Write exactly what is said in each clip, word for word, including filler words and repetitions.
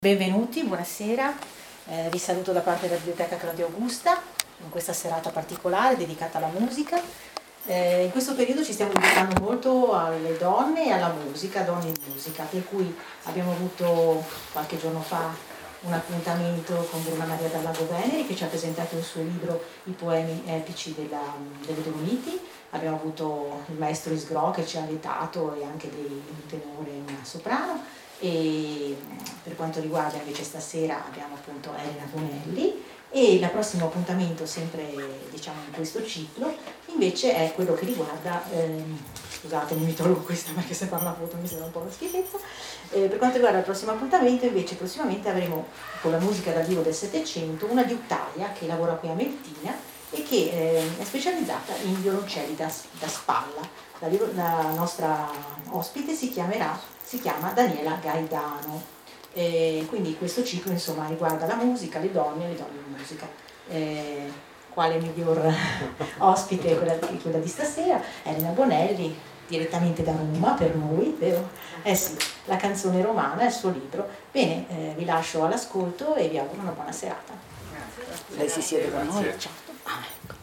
Benvenuti, buonasera, eh, vi saluto da parte della Biblioteca Claudia Augusta in questa serata particolare dedicata alla musica. Eh, in questo periodo ci stiamo dedicando molto alle donne e alla musica, donne in musica, per cui abbiamo avuto qualche giorno fa un appuntamento con Bruna Maria Dallago Veneri che ci ha presentato il suo libro I poemi epici della, delle Dolomiti. Abbiamo avuto il maestro Isgro che ci ha vietato e anche dei, un tenore e una soprano. E per quanto riguarda invece stasera abbiamo appunto Elena Bonelli e il prossimo appuntamento sempre diciamo in questo ciclo invece è quello che riguarda ehm, scusatemi mi tolgo questa perché se parlo a foto mi sembra un po' una schifezza. Eh, per quanto riguarda il prossimo appuntamento invece prossimamente avremo con la musica dal vivo del Settecento una liutaia che lavora qui a Meltina e che eh, è specializzata in violoncelli da, da spalla. La, la nostra ospite si chiamerà si chiama Daniela Gaidano, eh, quindi questo ciclo insomma riguarda la musica, le donne e le donne in musica. Eh, quale miglior ospite quella, quella di stasera? Elena Bonelli, direttamente da Roma per noi, vero? Eh sì, la canzone romana, il suo libro. Bene, eh, vi lascio all'ascolto e vi auguro una buona serata. Grazie. Lei si siede con noi? Ciao. Ah, ecco.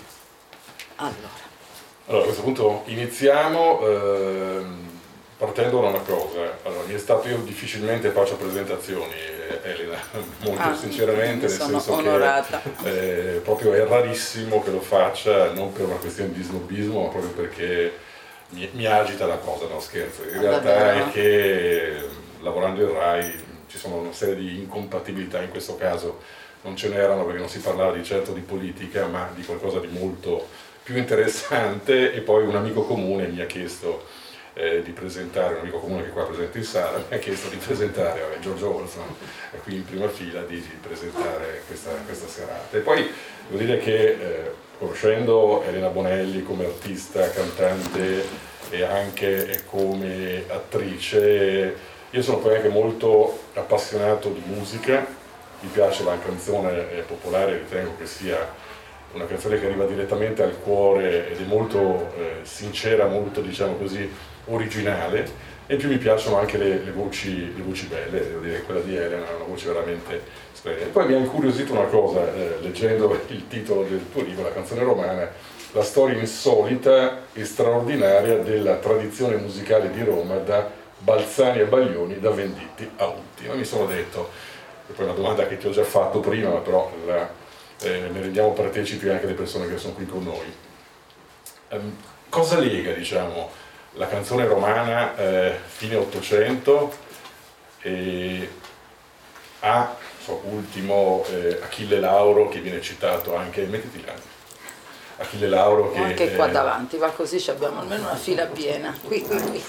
Allora. Allora, a questo punto iniziamo. Ehm... Partendo da una cosa, allora, mi è stato, io difficilmente faccio presentazioni, Elena, molto ah, sinceramente, nel senso onorata. che eh, proprio è rarissimo che lo faccia, non per una questione di snobismo, ma proprio perché mi, mi agita la cosa, no scherzo. In realtà Davvero? È che lavorando in Rai ci sono una serie di incompatibilità, in questo caso non ce n'erano perché non si parlava di certo di politica, ma di qualcosa di molto più interessante, e poi un amico comune mi ha chiesto Eh, di presentare, un amico comune che qua presente in sala, mi ha chiesto di presentare, vabbè, Giorgio Olson è qui in prima fila, di, di presentare questa, questa serata. E poi devo dire che eh, conoscendo Elena Bonelli come artista, cantante e anche come attrice, io sono poi anche molto appassionato di musica, mi piace la canzone popolare, ritengo che sia una canzone che arriva direttamente al cuore ed è molto eh, sincera, molto diciamo così originale, e in più mi piacciono anche le, le, voci, le voci belle, devo dire che quella di Elena è una voce veramente splendida. Poi mi ha incuriosito una cosa, eh, leggendo il titolo del tuo libro, La canzone romana, la storia insolita e straordinaria della tradizione musicale di Roma da Balzani a Baglioni, da Venditti a Utti. Ma mi sono detto, e poi una domanda che ti ho già fatto prima, ma però la, eh, ne rendiamo partecipi anche le persone che sono qui con noi. Um, cosa lega, diciamo, la canzone romana eh, fine Ottocento e a so, ultimo eh, Achille Lauro, che viene citato anche, mettiti là, Achille Lauro che anche qua eh, davanti, va così abbiamo almeno una fila piena, qui, qui, qui.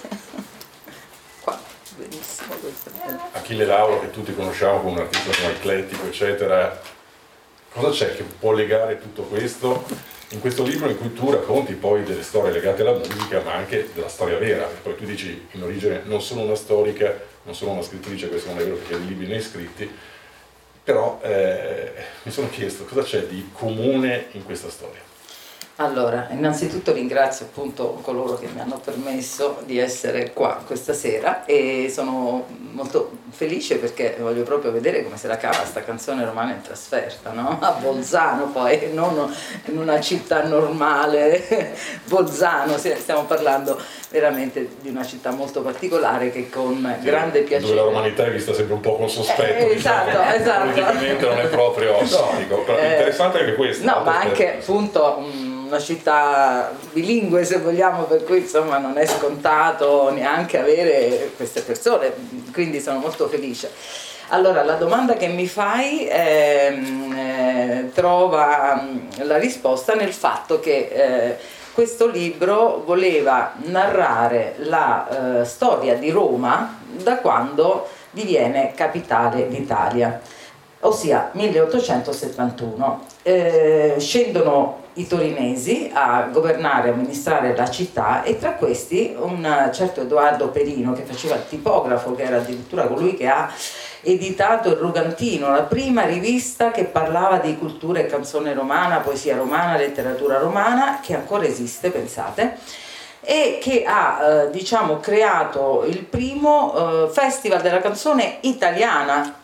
Qua, benissimo questo. Achille Lauro che tutti conosciamo come un artista come eclettico eccetera. Cosa c'è che può legare tutto questo in questo libro in cui tu racconti poi delle storie legate alla musica, ma anche della storia vera? Poi tu dici in origine non sono una storica, non sono una scrittrice, questo non è vero perché i libri ne hai scritti, però eh, mi sono chiesto cosa c'è di comune in questa storia. Allora, innanzitutto ringrazio appunto coloro che mi hanno permesso di essere qua questa sera e sono molto felice perché voglio proprio vedere come se la cava sta canzone romana in trasferta, no? A Bolzano poi, non in una città normale, Bolzano, stiamo parlando veramente di una città molto particolare che con sì, grande piacere... Dove la romanità è vista sempre un po' con sospetto, eh, esatto, diciamo, esatto. politicamente non è proprio storico, però eh, interessante anche questo. No, ma anche appunto... Um, una città bilingue se vogliamo, per cui insomma non è scontato neanche avere queste persone, quindi sono molto felice. Allora, la domanda che mi fai ehm, eh, trova la risposta nel fatto che eh, questo libro voleva narrare la eh, storia di Roma da quando diviene capitale d'Italia, ossia milleottocentosettantuno. Eh, scendono i torinesi a governare e amministrare la città, e tra questi un certo Edoardo Perino, che faceva il tipografo, che era addirittura colui che ha editato il Rugantino, la prima rivista che parlava di cultura e canzone romana, poesia romana, letteratura romana, che ancora esiste, pensate, e che ha eh, diciamo creato il primo eh, festival della canzone italiana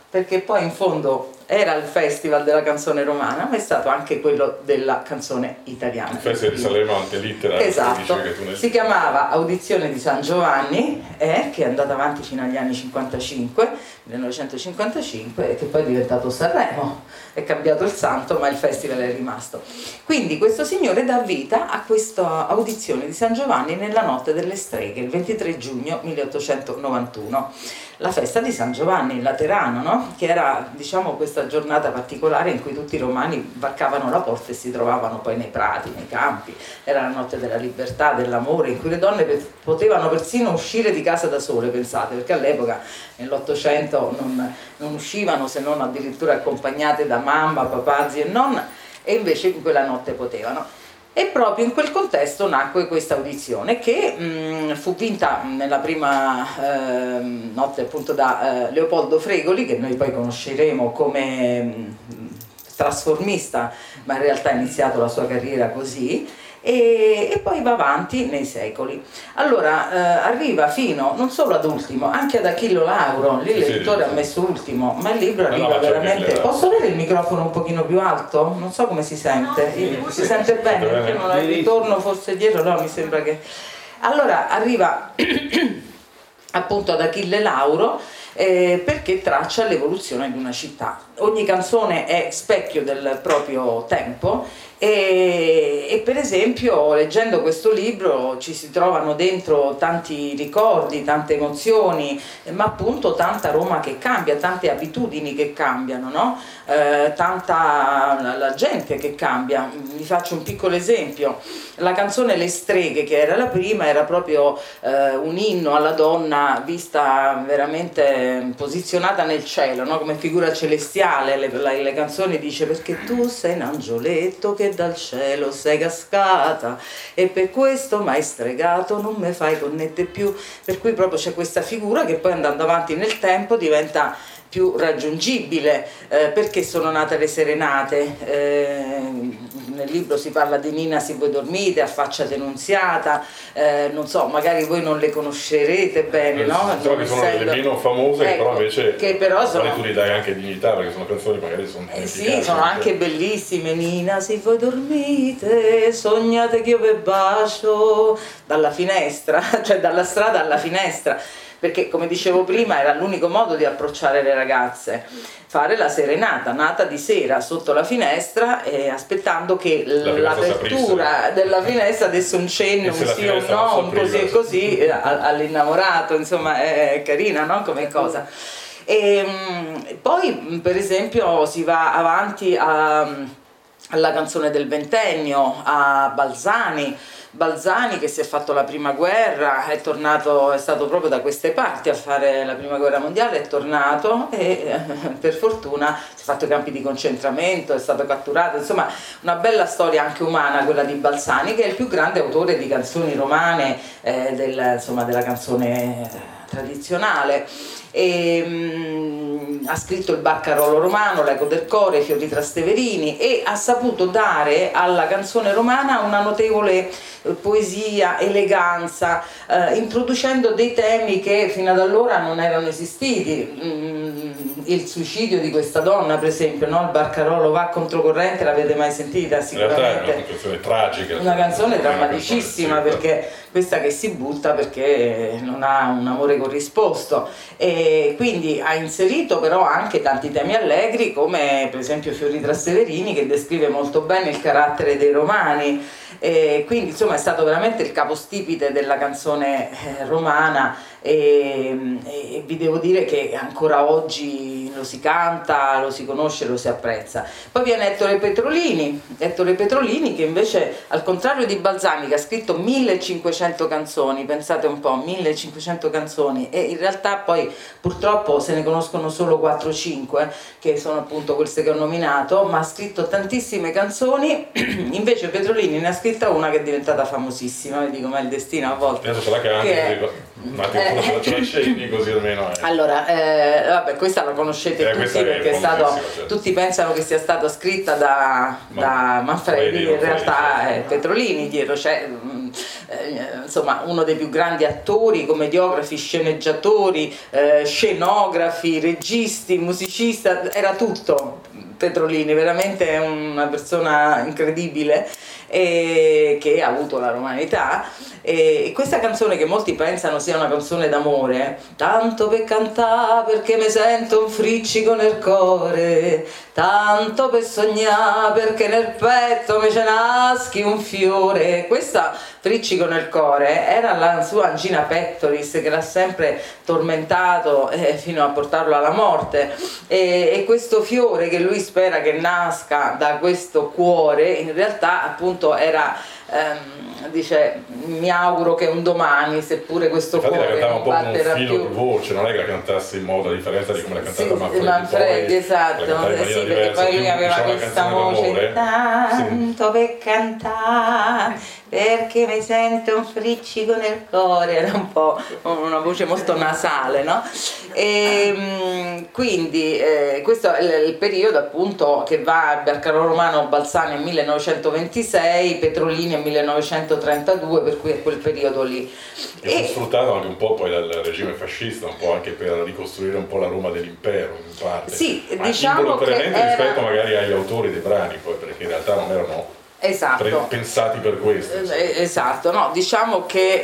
perché poi in fondo era il festival della canzone romana, ma è stato anche quello della canzone italiana. Il festival di Sanremo antelittera. Esatto, che tu ne... si chiamava Audizione di San Giovanni, eh, che è andata avanti fino agli anni cinquantacinque, millenovecentocinquantacinque, e che poi è diventato Sanremo, è cambiato il santo, ma il festival è rimasto. Quindi questo signore dà vita a questa Audizione di San Giovanni nella notte delle streghe, il ventitré giugno milleottocentonovantuno. La festa di San Giovanni in Laterano, no? Che era, diciamo, questa giornata particolare in cui tutti i romani varcavano la porta e si trovavano poi nei prati, nei campi. Era la notte della libertà, dell'amore, in cui le donne potevano persino uscire di casa da sole, pensate, perché all'epoca nell'Ottocento non, non uscivano se non addirittura accompagnate da mamma, papà, zii e nonna, e invece in quella notte potevano. E proprio in quel contesto nacque questa audizione che mh, fu vinta nella prima eh, notte appunto da eh, Leopoldo Fregoli, che noi poi conosceremo come mh, trasformista, ma in realtà ha iniziato la sua carriera così, e, e poi va avanti nei secoli. Allora eh, arriva fino non solo ad ultimo, anche ad Achille Lauro, lì l'editore ha messo ultimo, ma il libro arriva no, veramente... Posso avere il microfono un pochino più alto? Non so come si sente, no, si sente bene, perché non ho il ritorno forse dietro, no, mi sembra che... Allora arriva appunto ad Achille Lauro, eh, perché traccia l'evoluzione di una città. Ogni canzone è specchio del proprio tempo. E, e per esempio leggendo questo libro ci si trovano dentro tanti ricordi, tante emozioni, ma appunto tanta Roma che cambia, tante abitudini che cambiano, no? Eh, tanta la, la gente che cambia. Vi faccio un piccolo esempio: la canzone Le streghe, che era la prima, era proprio eh, un inno alla donna vista veramente posizionata nel cielo, no? Come figura celestiale. Le, le, le canzoni dice: perché tu sei un angioletto che dal cielo sei cascata e per questo m'hai stregato, non me fai connette più. Per cui proprio c'è questa figura che poi andando avanti nel tempo diventa più raggiungibile, eh, perché sono nate le serenate. Eh, nel libro si parla di Nina Se voi dormite, Affaccia Denunziata, eh, non so, magari voi non le conoscerete bene, no? So che sono delle meno famose, ecco, però invece che però sono... tu gli dai anche dignità, perché sono canzoni magari sono eh sì, sono anche bellissime. Nina Se voi dormite, sognate che io vi bacio dalla finestra, cioè dalla strada alla finestra, perché come dicevo prima era l'unico modo di approcciare le ragazze, fare la serenata, nata di sera sotto la finestra, e aspettando che l'apertura della finestra desse un cenno, un sì o un no, un così e così all'innamorato. Insomma è carina, no? Come cosa. E poi per esempio si va avanti a, alla canzone del ventennio, a Balzani. Balzani, che si è fatto la prima guerra, è tornato, è stato proprio da queste parti a fare la prima guerra mondiale, è tornato e eh, per fortuna si è fatto i campi di concentramento, è stato catturato. Insomma, una bella storia anche umana quella di Balzani, che è il più grande autore di canzoni romane, eh, del, insomma, della canzone tradizionale. E, mh, ha scritto il Barcarolo romano, l'Eco del Core, Fiori Trasteverini, e ha saputo dare alla canzone romana una notevole eh, poesia, eleganza, eh, introducendo dei temi che fino ad allora non erano esistiti. Mm, il suicidio di questa donna, per esempio, no? Il Barcarolo va controcorrente, l'avete mai sentita? Sicuramente. In realtà è una canzone tragica, una canzone drammaticissima, perché questa che si butta perché non ha un amore corrisposto, e quindi ha inserito però anche tanti temi allegri, come per esempio Fiori Trasteverini, che descrive molto bene il carattere dei romani. E quindi insomma è stato veramente il capostipite della canzone eh, romana, e, e vi devo dire che ancora oggi lo si canta, lo si conosce, lo si apprezza. Poi viene Ettore Petrolini, Ettore Petrolini che invece, al contrario di Balzani, che ha scritto millecinquecento canzoni, pensate un po', millecinquecento canzoni, e in realtà poi purtroppo se ne conoscono solo quattro cinque, che sono appunto queste che ho nominato, ma ha scritto tantissime canzoni. Invece Petrolini ne ha scritta una che è diventata famosissima, vedi com'è il destino a volte. Adesso ce la canti, che... ma eh... ce la scegli così almeno. Eh. Allora, eh, vabbè, questa la conoscete eh, tutti, perché è stato, certo. Tutti pensano che sia stata scritta da, Ma, da Manfredi, in realtà è Petrolini dietro, c'è eh, insomma uno dei più grandi attori, commediografi, sceneggiatori, eh, scenografi, registi, musicista, era tutto Petrolini, veramente è una persona incredibile e che ha avuto la romanità. E questa canzone, che molti pensano sia una canzone d'amore, tanto per cantare perché mi sento un friccico nel cuore, tanto per sognare perché nel petto mi ce naschi un fiore, questa friccico nel cuore era la sua angina pectoris che l'ha sempre tormentato eh, fino a portarlo alla morte, e, e questo fiore che lui spera che nasca da questo cuore in realtà appunto era ehm, dice mi auguro che un domani, seppure questo infatti cuore la cantava non un po' con un batterà filo più, più voce, non è che la cantasse in modo, a differenza di come la cantava sì, Manfredi, Manfredi, poi, esatto, la cantava in eh, sì, maniera perché diversa, poi lui più, aveva diciamo, una questa canzone voce d'amore. tanto Sì. per cantare perché mi sento un friccico nel cuore, era un po' una voce molto nasale, no? E quindi eh, questo è il, il periodo appunto che va dal Carlo Romano Balzani nel millenovecentoventisei, Petrolini nel millenovecentotrentadue, per cui è quel periodo lì. E fu sfruttato anche un po' poi dal regime fascista, un po' anche per ricostruire un po' la Roma dell'impero in parte. Sì, ma diciamo involontariamente che era... rispetto magari agli autori dei brani, poi, perché in realtà non erano esatto. pre- pensati per questo. Eh, esatto, no, diciamo che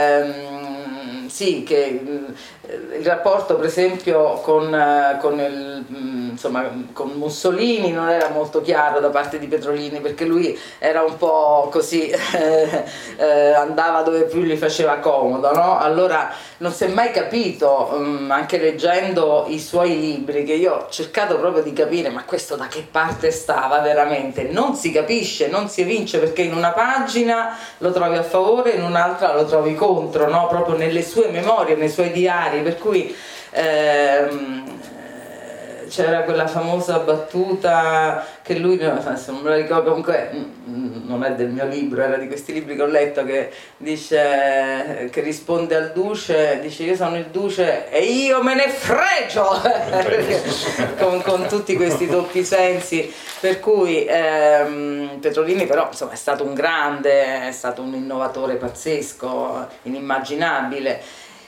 ehm, sì, che eh, il rapporto per esempio con, eh, con, il, mh, insomma, con Mussolini non era molto chiaro da parte di Petrolini, perché lui era un po' così, eh, eh, andava dove più gli faceva comodo, no? Allora non si è mai capito, mh, anche leggendo i suoi libri, che io ho cercato proprio di capire, ma questo da che parte stava veramente? Non si capisce, non si evince, perché in una pagina lo trovi a favore, in un'altra lo trovi contro, no? Proprio nelle sue memorie, nei suoi diari, per cui ehm, c'era quella famosa battuta che lui, adesso non me la ricordo, comunque non è del mio libro, era di questi libri che ho letto, che dice, che risponde al duce, dice io sono il duce e io me ne fregio con, con tutti questi doppi sensi, per cui ehm, Petrolini però insomma è stato un grande, è stato un innovatore pazzesco, inimmaginabile.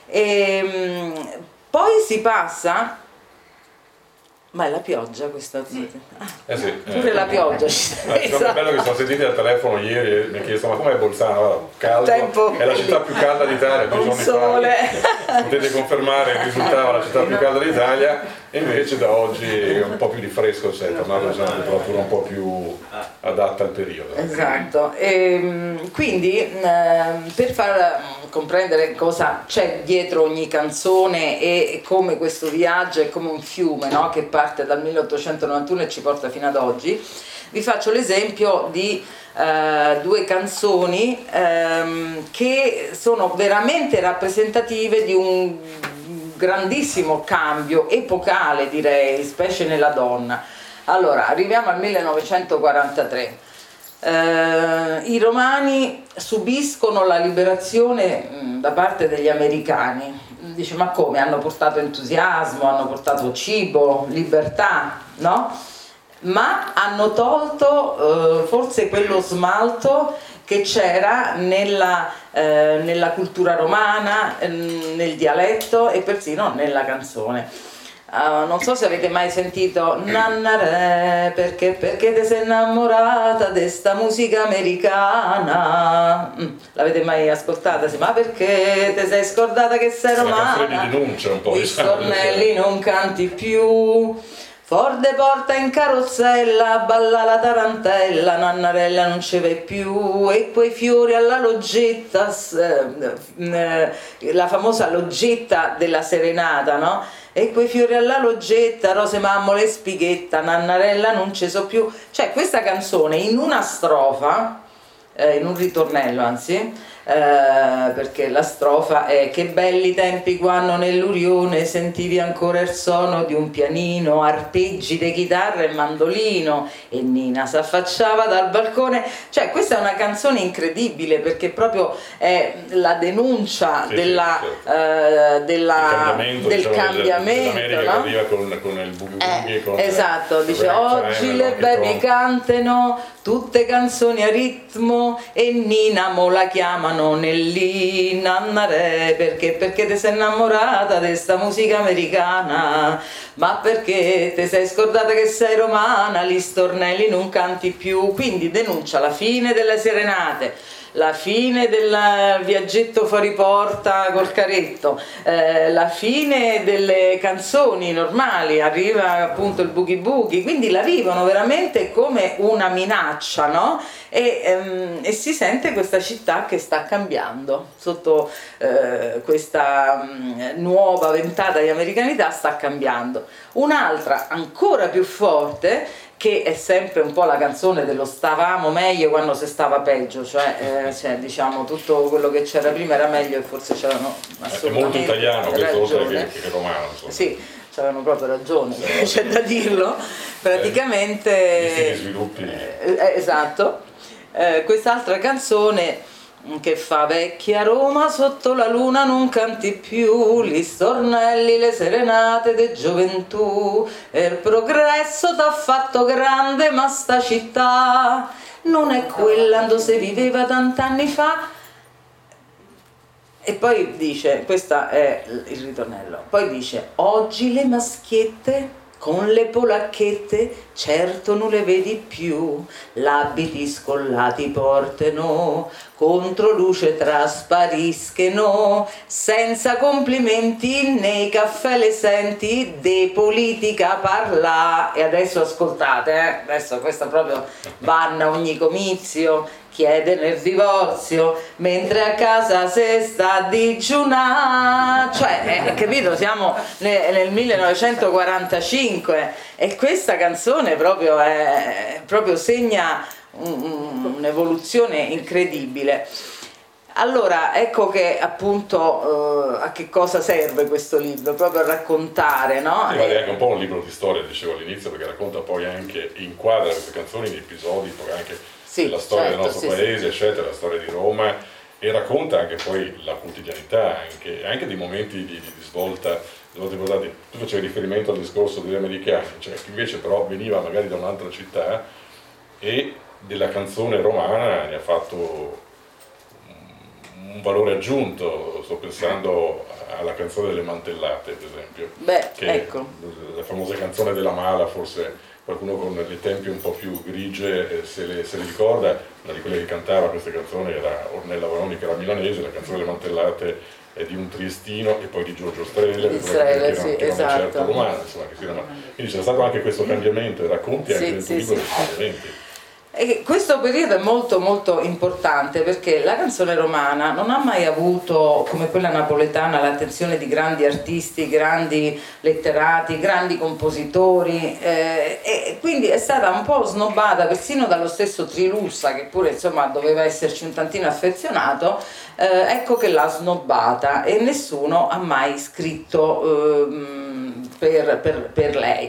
E poi si passa, ma è la pioggia questa? Ah, eh sì, pure eh, la pioggia ci sta. È esatto. Bello che sono sentiti al telefono ieri e mi ha chiesto ma com'è Bolzano? Allora, caldo, tempo, è la città più calda d'Italia, due giorni sole. fa. Potete confermare che risultava la città più calda d'Italia, e invece da oggi è un po' più di fresco, c'è tornata una temperatura un po' più adatta al periodo. Esatto, e, quindi eh, per far comprendere cosa c'è dietro ogni canzone e come questo viaggio è come un fiume, no? Che parte dal milleottocentonovantuno e ci porta fino ad oggi, vi faccio l'esempio di eh, due canzoni ehm, che sono veramente rappresentative di un grandissimo cambio epocale, direi, specie nella donna. Allora, arriviamo al millenovecentoquarantatré. Eh, i romani subiscono la liberazione mh, da parte degli americani. Dice, ma come? Hanno portato entusiasmo, hanno portato cibo, libertà, no? Ma hanno tolto eh, forse quello smalto che c'era nella, eh, nella cultura romana, eh, nel dialetto e persino nella canzone. Uh, non so se avete mai sentito Nannare, perché, perché te sei innamorata di sta musica americana. Mm, l'avete mai ascoltata? Sì, ma perché te sei scordata che sei romana? Denuncia un po', i stornelli non canti più. Forde porta in carrozzella, balla la tarantella, Nannarella non ci vai più, e quei fiori alla loggetta, la famosa loggetta della serenata, no? E quei fiori alla loggetta, rose mammole e spighetta, Nannarella non ci so più. Cioè questa canzone in una strofa, eh, in un ritornello anzi, Eh, perché la strofa è: che belli tempi quando nell'Urione sentivi ancora il suono di un pianino, arpeggi di chitarra e mandolino, e Nina s'affacciava dal balcone. Cioè questa è una canzone incredibile, perché proprio è la denuncia sì, della, sì, certo. eh, della, cambiamento, del diciamo, cambiamento, dell'America, no? Che arriva con, con il boogie boogie, eh, con esatto, dice oggi le baby cantano tutte canzoni a ritmo e Nina mo la chiamano chiamano Nelly Nannare, perché? Perché ti sei innamorata di sta musica americana, ma perché ti sei scordata che sei romana, gli stornelli non canti più. Quindi denuncia la fine delle serenate, la fine del viaggetto fuori porta col caretto, eh, la fine delle canzoni normali, arriva appunto il boogie boogie, quindi la vivono veramente come una minaccia, no? E, ehm, e si sente questa città che sta cambiando sotto eh, questa mh, nuova ventata di americanità, sta cambiando. Un'altra ancora più forte, che è sempre un po' la canzone dello stavamo meglio quando si stava peggio, cioè, eh, cioè diciamo tutto quello che c'era prima era meglio e forse c'erano assolutamente è molto italiano questo, oltre che, che romano, insomma. Sì, c'avevano proprio ragione, sì, c'è da dirlo, praticamente eh, sviluppi. Eh, esatto, eh, quest'altra canzone che fa: vecchia Roma sotto la luna non canti più, gli stornelli, le serenate de gioventù, e il progresso t'ha fatto grande, ma sta città non è quella dove si viveva tant'anni fa. E poi dice, questo è il ritornello, poi dice: oggi le maschiette con le polacchette certo non le vedi più, l'abiti scollati portano, contro luce traspariscono, senza complimenti nei caffè le senti, de politica parla. E adesso ascoltate, eh? Adesso questa proprio vanno a ogni comizio, chiede nel divorzio, mentre a casa se sta a digiunà. Cioè, eh, capito, siamo nel, nel millenovecentoquarantacinque e questa canzone proprio, è, proprio segna un, un'evoluzione incredibile. Allora, ecco che appunto uh, a che cosa serve questo libro, proprio a raccontare, no? Sì, è anche un po' un libro di storia, dicevo all'inizio, perché racconta poi anche, inquadra queste canzoni in episodi, poi anche sì, la storia certo, del nostro sì, paese, sì. eccetera, la storia di Roma, e racconta anche poi la quotidianità, anche, anche dei momenti di, di, di svolta. Ricordate, tu facevi riferimento al discorso degli americani, cioè che invece però veniva magari da un'altra città e della canzone romana ne ha fatto un valore aggiunto. Sto pensando alla canzone delle Mantellate, per esempio. Beh, che ecco. La famosa canzone della Mala, forse qualcuno con le tempie un po' più grigie eh, se, le, se le ricorda. Una di quelle che cantava queste canzoni era Ornella Vanoni, che era milanese. La canzone delle Mantellate è di un triestino e poi di Giorgio Strehler, Di che Strehler, era, sì, che era esatto. una certa romana, insomma, che si era, quindi c'è stato anche questo cambiamento, e racconti anche Sì, nel sì, libro sì. dei cambiamenti. E questo periodo è molto molto importante perché la canzone romana non ha mai avuto, come quella napoletana, l'attenzione di grandi artisti, grandi letterati, grandi compositori, eh, e quindi è stata un po' snobbata persino dallo stesso Trilussa, che pure insomma doveva esserci un tantino affezionato, eh, ecco che l'ha snobbata e nessuno ha mai scritto eh, per, per, per lei.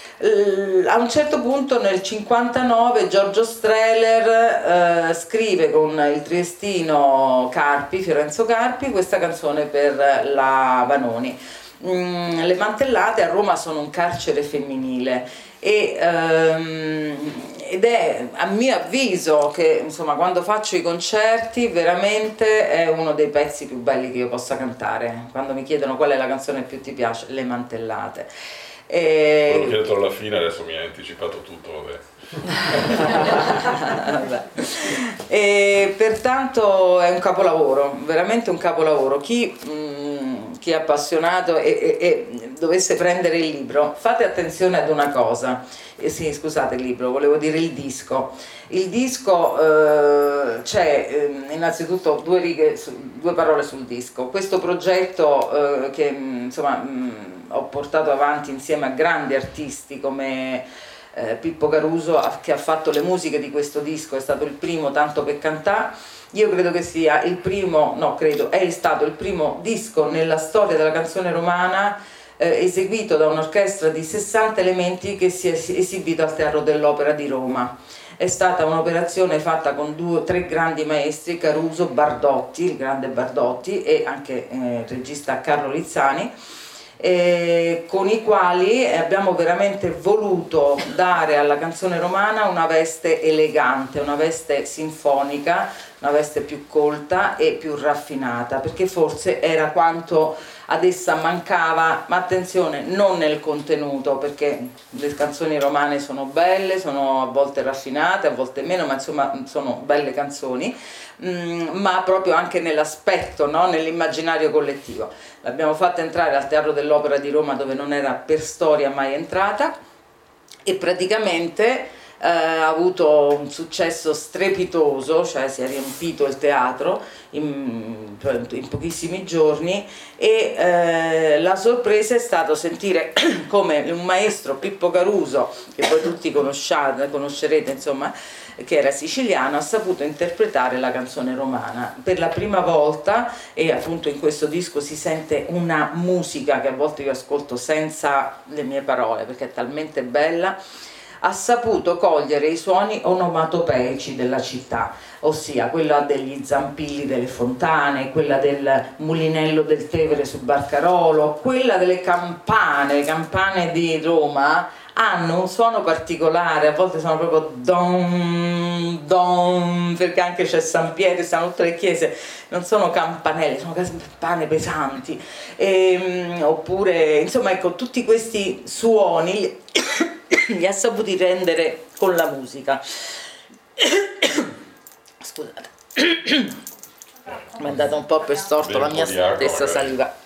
A un certo punto nel cinquantanove Giorgio Strehler eh, scrive con il triestino Carpi, Fiorenzo Carpi, questa canzone per la Vanoni. Mm, le Mantellate a Roma sono un carcere femminile e, ehm, ed è a mio avviso che insomma quando faccio i concerti veramente è uno dei pezzi più belli che io possa cantare. Quando mi chiedono qual è la canzone che più ti piace, Le Mantellate. E... Quello che ho detto alla fine adesso mi hai anticipato tutto, vabbè. E pertanto è un capolavoro, veramente un capolavoro. Chi, mh, chi è appassionato e, e, e dovesse prendere il libro, fate attenzione ad una cosa. Eh sì, scusate il libro, volevo dire il disco. Il disco eh, c'è eh, innanzitutto due righe, su, due parole sul disco. Questo progetto eh, che insomma mh, ho portato avanti insieme a grandi artisti come eh, Pippo Caruso, che ha fatto le musiche di questo disco, è stato il primo Tanto per cantà. Io credo che sia il primo, no credo, è stato il primo disco nella storia della canzone romana eh, eseguito da un'orchestra di sessanta elementi che si è esibito al Teatro dell'Opera di Roma. È stata un'operazione fatta con due, tre grandi maestri, Caruso, Bardotti, il grande Bardotti, e anche eh, il regista Carlo Lizzani. eh, con i quali abbiamo veramente voluto dare alla canzone romana una veste elegante, una veste sinfonica, una veste più colta e più raffinata, perché forse era quanto ad essa mancava, ma attenzione, non nel contenuto, perché le canzoni romane sono belle, sono a volte raffinate, a volte meno, ma insomma sono belle canzoni, mh, ma proprio anche nell'aspetto, no? Nell'immaginario collettivo. L'abbiamo fatta entrare al Teatro dell'Opera di Roma, dove non era per storia mai entrata, e praticamente Uh, ha avuto un successo strepitoso, cioè si è riempito il teatro in, in pochissimi giorni, e uh, la sorpresa è stato sentire come un maestro, Pippo Caruso, che poi tutti conosciate, conoscerete, insomma, che era siciliano, ha saputo interpretare la canzone romana per la prima volta, e appunto in questo disco si sente una musica che a volte io ascolto senza le mie parole perché è talmente bella. Ha saputo cogliere i suoni onomatopeici della città, ossia quella degli zampilli delle fontane, quella del mulinello del Tevere sul Barcarolo, quella delle campane. Le campane di Roma hanno un suono particolare, a volte sono proprio don, don, perché anche c'è San Pietro, stanno tutte le chiese, non sono campanelle, sono campane pesanti, e, oppure, insomma, ecco, tutti questi suoni li ha saputi rendere con la musica. Scusate, mi è andata un po' per storto la mia stessa saliva.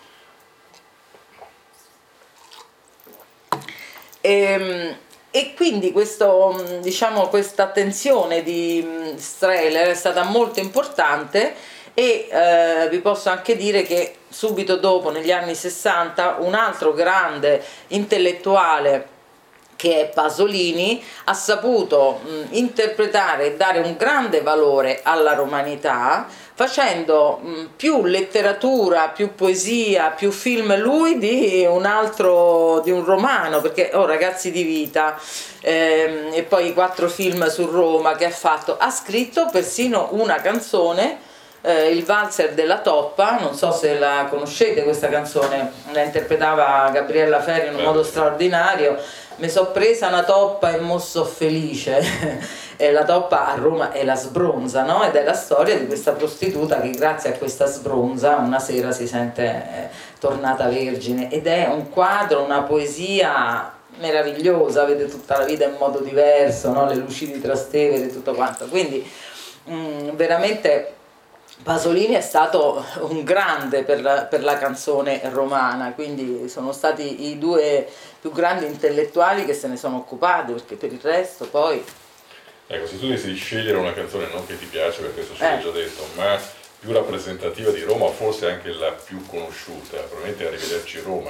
E, e quindi questo, diciamo, questa attenzione di Strehler è stata molto importante, e eh, vi posso anche dire che subito dopo, negli anni sessanta, un altro grande intellettuale, che è Pasolini, ha saputo mh, interpretare e dare un grande valore alla romanità, facendo mh, più letteratura, più poesia, più film lui di un altro, di un romano, perché oh, Ragazzi di vita, ehm, e poi i quattro film su Roma che ha fatto, ha scritto persino una canzone, eh, il valzer della Toppa, non so se la conoscete questa canzone, la interpretava Gabriella Ferri in un modo straordinario. Mi so presa una toppa e mo so felice. E la toppa a Roma è la sbronza, no? Ed è la storia di questa prostituta che grazie a questa sbronza una sera si sente eh, tornata vergine, ed è un quadro, una poesia meravigliosa, vede tutta la vita in modo diverso, no? Le luci di Trastevere e tutto quanto, quindi mh, veramente Pasolini è stato un grande per la, per la canzone romana, quindi sono stati i due più grandi intellettuali che se ne sono occupati, perché per il resto poi... Ecco, se tu dovessi scegliere una canzone non che ti piace, per questo ce l'hai eh. già detto, ma più rappresentativa di Roma, forse anche la più conosciuta, probabilmente Arrivederci Roma,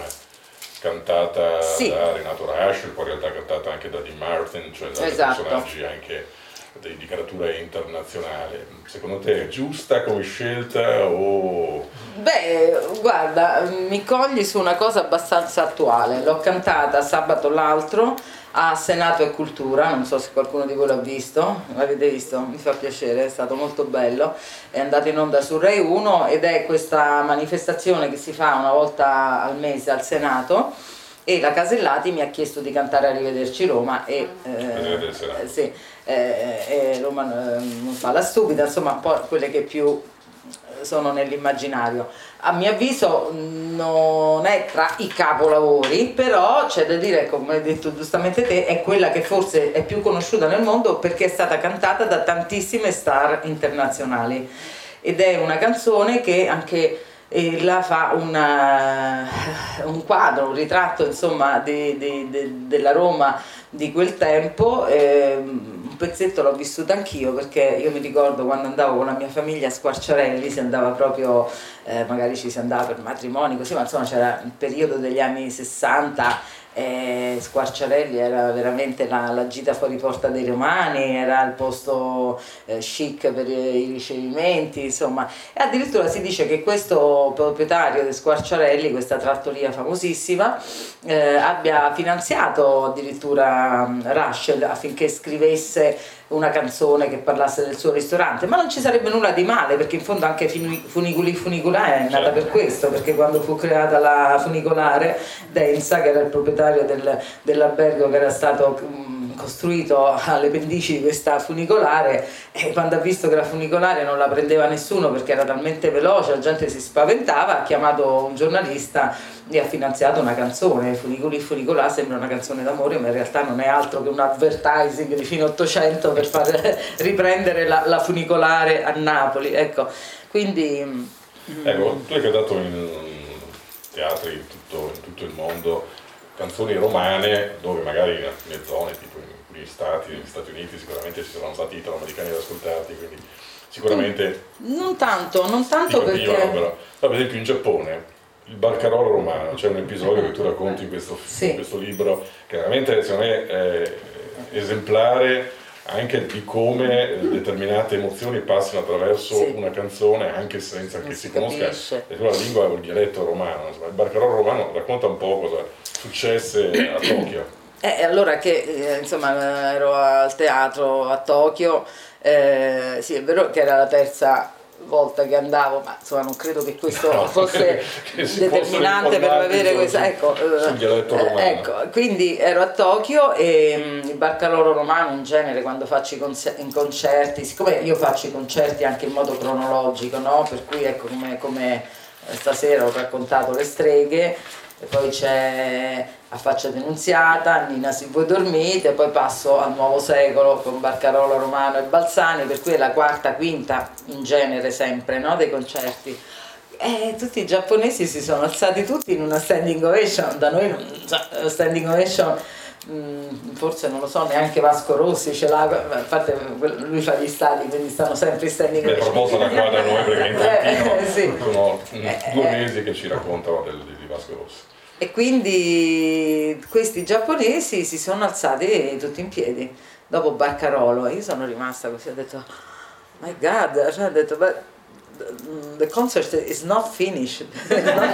cantata sì. da Renato Rascher, poi in realtà cantata anche da Dean Martin, cioè da esatto. personaggi anche di, di caratura internazionale. Secondo te è giusta come scelta o... Beh, guarda, mi cogli su una cosa abbastanza attuale. L'ho cantata sabato l'altro a Senato e Cultura, non so se qualcuno di voi l'ha visto, l'avete visto? Mi fa piacere, è stato molto bello, è andato in onda su Rai uno ed è questa manifestazione che si fa una volta al mese al Senato, e la Casellati mi ha chiesto di cantare Arrivederci Roma e eh, sì, eh, eh, Roma non fa la stupida, insomma un po' quelle che più sono nell'immaginario. A mio avviso non è tra i capolavori, però c'è da dire, come hai detto giustamente te, è quella che forse è più conosciuta nel mondo perché è stata cantata da tantissime star internazionali, ed è una canzone che anche eh, la fa una, un quadro, un ritratto insomma di, di, di, della Roma di quel tempo. eh, Un pezzetto l'ho vissuto anch'io, perché io mi ricordo quando andavo con la mia famiglia a Squarciarelli, si andava proprio, eh, magari ci si andava per matrimoni, così, ma insomma c'era il periodo degli anni sessanta, e Squarciarelli era veramente la, la gita fuori porta dei Romani, era il posto eh, chic per i ricevimenti, insomma, e addirittura si dice che questo proprietario di Squarciarelli, questa trattoria famosissima, eh, abbia finanziato addirittura Rascher affinché scrivesse una canzone che parlasse del suo ristorante, ma non ci sarebbe nulla di male, perché in fondo anche Funiculi Funicolare è nata per questo, perché quando fu creata la funicolare, Denza, che era il proprietario del, dell'albergo che era stato um, costruito alle pendici di questa funicolare, e quando ha visto che la funicolare non la prendeva nessuno perché era talmente veloce, la gente si spaventava, ha chiamato un giornalista e ha finanziato una canzone. Funiculi Funicolare sembra una canzone d'amore, ma in realtà non è altro che un advertising di fine Ottocento per far riprendere la, la funicolare a Napoli, ecco, quindi... Ecco, tu hai cantato in teatri in tutto, in tutto il mondo canzoni romane, dove magari in alcune zone, tipo in alcuni stati, negli Stati Uniti, sicuramente ci saranno stati italo-americani ad ascoltarti, quindi sicuramente... Non tanto, non tanto perché... Però. Per esempio in Giappone, il barcarolo romano, c'è un episodio che tu racconti in questo, sì. in questo libro che veramente secondo me è esemplare anche di come determinate emozioni passino attraverso sì. una canzone anche senza non che si, si conosca la lingua o il dialetto romano. Insomma, il barcarolo romano racconta un po' cosa successe a Tokyo. Eh, allora che eh, insomma ero al teatro a Tokyo, eh, sì è vero che era la terza volta che andavo, ma insomma non credo che questo no, fosse che determinante per avere questa, ecco, eh, ecco, quindi ero a Tokyo e mh, il barcarolo romano in genere quando faccio i concer- in concerti, siccome io faccio i concerti anche in modo cronologico, no? Per cui ecco come, come stasera ho raccontato le streghe, e poi c'è A faccia denunziata, Nina se voi dormite, poi passo al nuovo secolo con Barcarola Romano e Balsani, per cui è la quarta, quinta in genere sempre, no? Dei concerti. E tutti i giapponesi si sono alzati tutti in una standing ovation, da noi non, standing ovation mh, forse non lo so, neanche Vasco Rossi ce l'ha, a parte lui fa gli stadi, quindi stanno sempre in standing ovation. Beh, proposta da qua da noi perché in Trentino eh, sì. sono eh, due mesi che ci raccontano del, di Vasco Rossi. E quindi questi giapponesi si sono alzati tutti in piedi dopo Barcarolo. Io sono rimasta così, ho detto oh my god, cioè, ho detto but the concert is not finished, not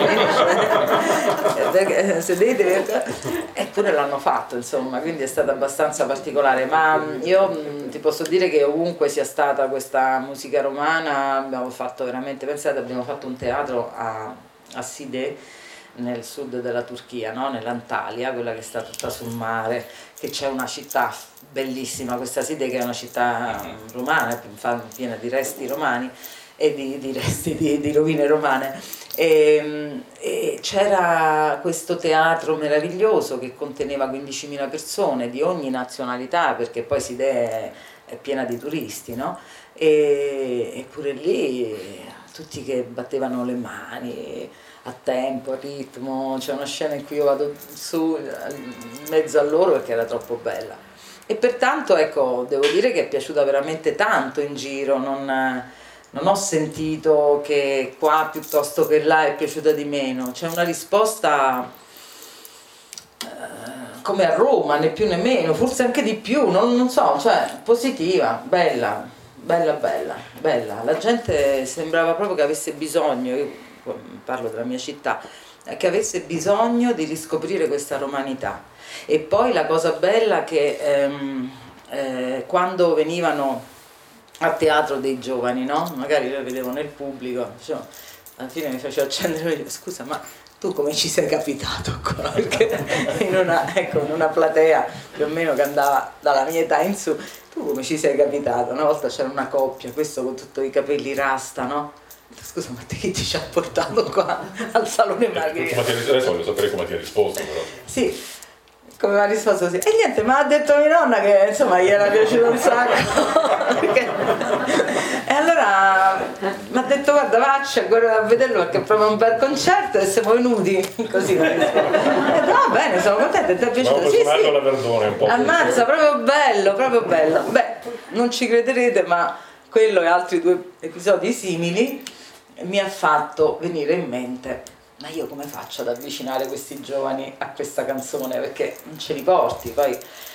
finished. Eppure l'hanno fatto, insomma, quindi è stato abbastanza particolare, ma io ti posso dire che ovunque sia stata questa musica romana abbiamo fatto veramente, pensate, abbiamo fatto un teatro a, a Side nel sud della Turchia, no? Nell'Antalya, quella che sta tutta sul mare, che c'è una città bellissima, questa Side che è una città romana, piena di resti romani e di, di resti di, di rovine romane, e, e c'era questo teatro meraviglioso che conteneva quindicimila persone di ogni nazionalità, perché poi Side è, è piena di turisti, no? E, eppure lì tutti che battevano le mani a tempo, a ritmo, c'è una scena in cui io vado su in mezzo a loro perché era troppo bella, e pertanto ecco devo dire che è piaciuta veramente tanto in giro, non, non ho sentito che qua piuttosto che là è piaciuta di meno, c'è una risposta eh, come a Roma, né più né meno, forse anche di più, non, non so, cioè positiva, bella, bella bella, bella, la gente sembrava proprio che avesse bisogno, io parlo della mia città, che avesse bisogno di riscoprire questa romanità. E poi la cosa bella che ehm, eh, quando venivano a teatro dei giovani, no? Magari lo vedevo nel pubblico, cioè, alla fine mi faceva accendere e dicevo, scusa, ma tu come ci sei capitato qua? Perché in una, ecco, in una platea più o meno che andava dalla mia età in su, tu come ci sei capitato? Una volta c'era una coppia, questo con tutti i capelli rasta, no? Scusa, ma te chi ti ci ha portato qua al Salone Margherita? Adesso voglio sapere come ti ha risposto, però. Sì, come mi ha risposto sì. E niente, ma ha detto mia nonna che insomma gli era piaciuto un sacco. Perché... E allora mi ha detto guarda vacci a vederlo perché è proprio un bel concerto e siamo venuti così. E ho detto va bene, sono contenta, ti è piaciuto? Sì, sì. La Verdone un po'. Ammazza, proprio bello, proprio bello. Beh, non ci crederete, ma quello e altri due episodi simili mi ha fatto venire in mente, ma io come faccio ad avvicinare questi giovani a questa canzone, perché non ce li porti, poi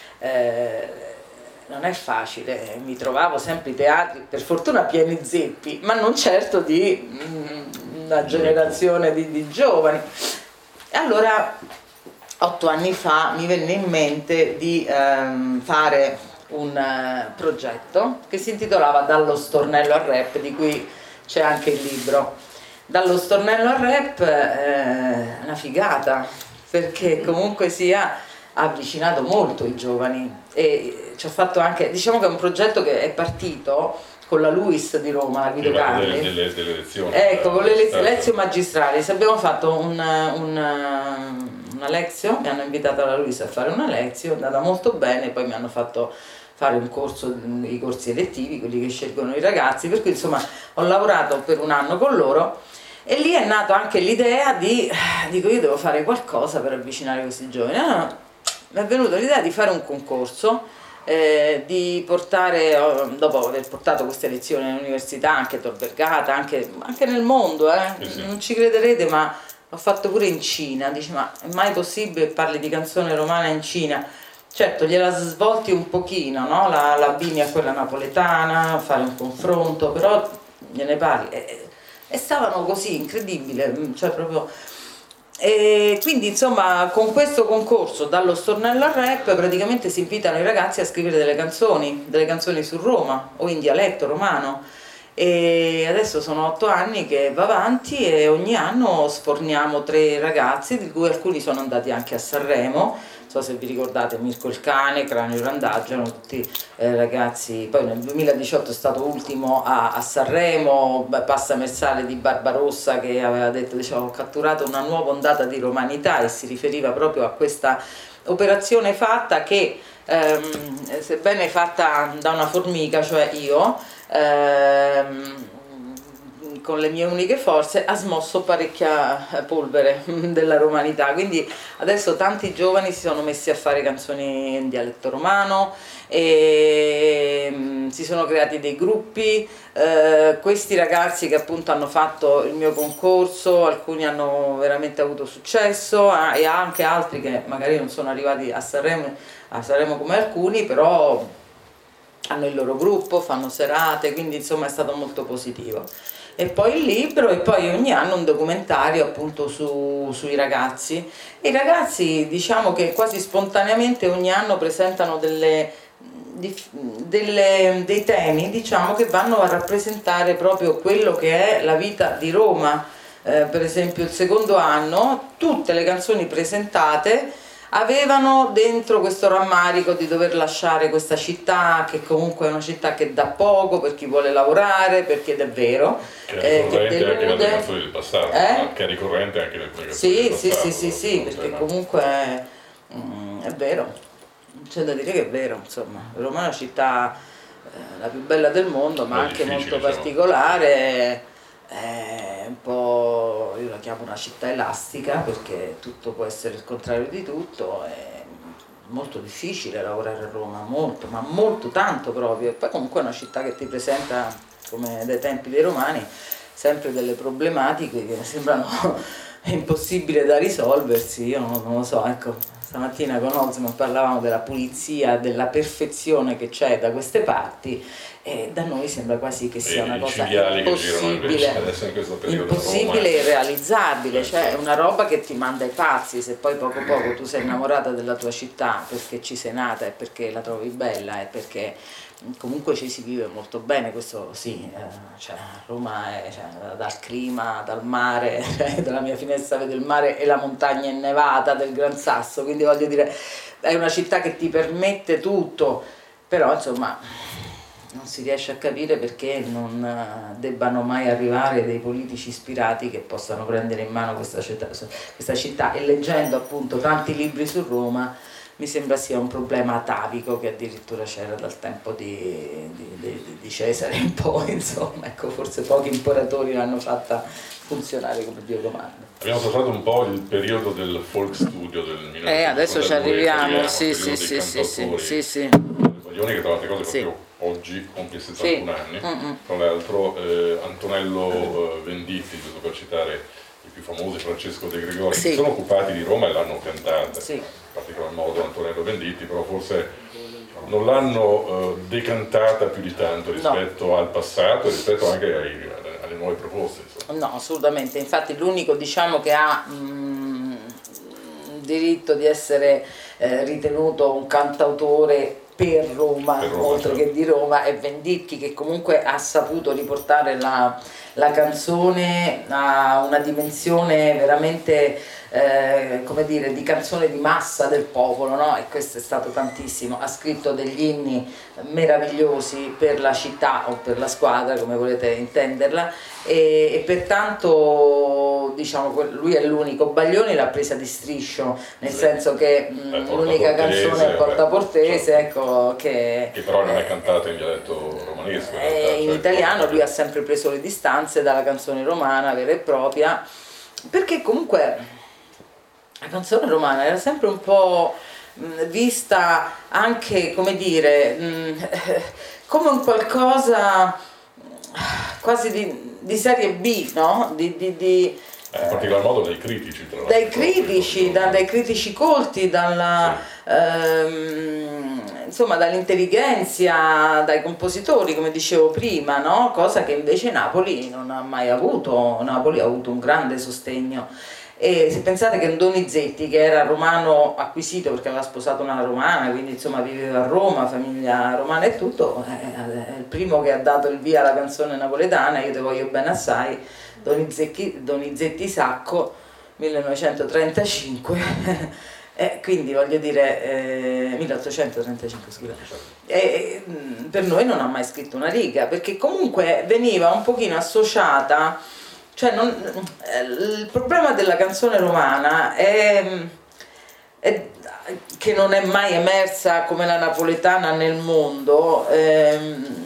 eh, non è facile, mi trovavo sempre i teatri, per fortuna pieni zeppi, ma non certo di mm, una generazione di, di giovani. E allora otto anni fa mi venne in mente di ehm, fare un uh, progetto che si intitolava Dallo stornello al rap, di cui c'è anche il libro. Dallo stornello al rap è una figata, perché comunque sia ha avvicinato molto i giovani e ci ha fatto anche, diciamo che è un progetto che è partito con la LUISS di Roma, la Guido Carli, delle, delle, delle elezioni, ecco, con le elezioni magistrali. Se abbiamo fatto un, un, una lezione, mi hanno invitato alla LUISS a fare una lezione, è andata molto bene, poi mi hanno fatto fare un corso, i corsi elettivi, quelli che scelgono i ragazzi, per cui insomma ho lavorato per un anno con loro e lì è nata anche l'idea di, dico io devo fare qualcosa per avvicinare questi giovani. No, no, mi è venuta l'idea di fare un concorso, eh, di portare, dopo aver portato queste lezioni all'università, anche a Tor Vergata, anche, anche nel mondo, eh, sì, sì. Non ci crederete, ma l'ho fatto pure in Cina. Dici, ma è mai possibile che parli di canzone romana in Cina? Certo, gliela svolti un pochino, no? La, la abbini a quella napoletana, fare un confronto, però gliene parli. E, e stavano così, incredibile, cioè proprio... E quindi insomma con questo concorso Dallo stornello al rap praticamente si invitano i ragazzi a scrivere delle canzoni, delle canzoni su Roma o in dialetto romano, e adesso sono otto anni che va avanti e ogni anno sforniamo tre ragazzi, di cui alcuni sono andati anche a Sanremo. Non so se vi ricordate Mirko il Cane, Cranio Randaggio, erano tutti eh, ragazzi. Poi nel duemiladiciotto è stato ultimo a, a Sanremo, Passamersale di Barbarossa, che aveva detto, diciamo, ho catturato una nuova ondata di romanità, e si riferiva proprio a questa operazione fatta che, ehm, sebbene fatta da una formica, cioè io, ehm, con le mie uniche forze, ha smosso parecchia polvere della romanità. Quindi adesso tanti giovani si sono messi a fare canzoni in dialetto romano e mh, si sono creati dei gruppi. Eh, questi ragazzi che appunto hanno fatto il mio concorso, alcuni hanno veramente avuto successo, eh, e anche altri che magari non sono arrivati a Sanremo, a Sanremo come alcuni, però hanno il loro gruppo, fanno serate, quindi insomma è stato molto positivo. E poi il libro, e poi ogni anno un documentario appunto su, sui ragazzi. E i ragazzi, diciamo che quasi spontaneamente ogni anno presentano delle, delle, dei temi, diciamo, che vanno a rappresentare proprio quello che è la vita di Roma. Eh, per esempio il secondo anno tutte le canzoni presentate avevano dentro questo rammarico di dover lasciare questa città, che comunque è una città che dà poco per chi vuole lavorare, perché ed è vero, che è ricorrente eh, anche nelle canzoni del passato, eh? che è ricorrente anche nelle canzoni sì, del passato. Sì, sì, sì, sì, perché comunque è, mm, è vero, c'è da dire che è vero, insomma, Roma è una città eh, la più bella del mondo, ma anche molto particolare. È un po', io la chiamo una città elastica, perché tutto può essere il contrario di tutto. È molto difficile lavorare a Roma, molto, ma molto tanto proprio. E poi comunque è una città che ti presenta, come dai tempi dei romani, sempre delle problematiche che sembrano impossibili da risolversi. Io non, non lo so, ecco, stamattina con Osmo parlavamo della pulizia, della perfezione che c'è da queste parti, e da noi sembra quasi che sia e una cosa impossibile, impossibile e irrealizzabile, cioè è una roba che ti manda ai pazzi. Se poi poco poco tu sei innamorata della tua città perché ci sei nata e perché la trovi bella e perché comunque ci si vive molto bene, questo sì, eh, cioè, Roma è, cioè, dal clima, dal mare, cioè, dalla mia finestra vedo il mare e la montagna innevata del Gran Sasso, quindi voglio dire è una città che ti permette tutto, però insomma non si riesce a capire perché non debbano mai arrivare dei politici ispirati che possano prendere in mano questa città, questa città. E leggendo appunto tanti libri su Roma mi sembra sia un problema atavico che addirittura c'era dal tempo di, di, di, di Cesare in poi, insomma, ecco, forse pochi imperatori l'hanno fatta funzionare come Dio comanda. Abbiamo passato un po' il periodo del folk studio del millenovecentocinquantadue. Eh, adesso ci arriviamo, sì, sì, sì, sì, sì, sì, sì. Che tra le cose sì. proprio oggi compie settantuno sì. anni, Mm-mm. tra l'altro eh, Antonello eh, Venditti, giusto per citare i più famosi, Francesco De Gregori, sì. si sono occupati di Roma e l'hanno cantata, sì. in particolar modo Antonello Venditti, però forse non l'hanno eh, decantata più di tanto rispetto no. al passato e rispetto anche ai, alle nuove proposte. Insomma. No, assolutamente, infatti l'unico, diciamo, che ha mh, diritto di essere eh, ritenuto un cantautore per Roma, per Roma oltre certo. che di Roma, e Venditti, che comunque ha saputo riportare la, la canzone a una dimensione veramente, eh, come dire, di canzone di massa del popolo, no? E questo è stato tantissimo. Ha scritto degli inni meravigliosi per la città o per la squadra, come volete intenderla, e, e pertanto diciamo lui è l'unico. Baglioni l'ha presa di striscio, nel sì. senso che mh, l'unica canzone è Porta Portese, certo. Ecco, che, che però non è cantata in dialetto romanesco, in, realtà, in cioè, italiano. Lui ha sempre preso le distanze dalla canzone romana vera e propria, perché comunque la canzone romana era sempre un po' mh, vista anche, come dire, mh, come un qualcosa quasi di, di serie B, no? Di, di, di, in particolar modo dai critici, tra dai critici, da, dai critici colti, dalla, sì. ehm, insomma, dall'intelligenza, dai compositori, come dicevo prima, no? Cosa che invece Napoli non ha mai avuto. Napoli ha avuto un grande sostegno. E se pensate che Donizetti, che era romano acquisito perché aveva sposato una romana, quindi insomma viveva a Roma, famiglia romana e tutto, è il primo che ha dato il via alla canzone napoletana, Io te voglio bene assai, Donizetti, Donizetti Sacco, millenovecentotrentacinque, e quindi voglio dire, eh, milleottocentotrentacinque scusa, e, per noi non ha mai scritto una riga, perché comunque veniva un pochino associata. Cioè non, il problema della canzone romana è, è che non è mai emersa come la napoletana nel mondo, è,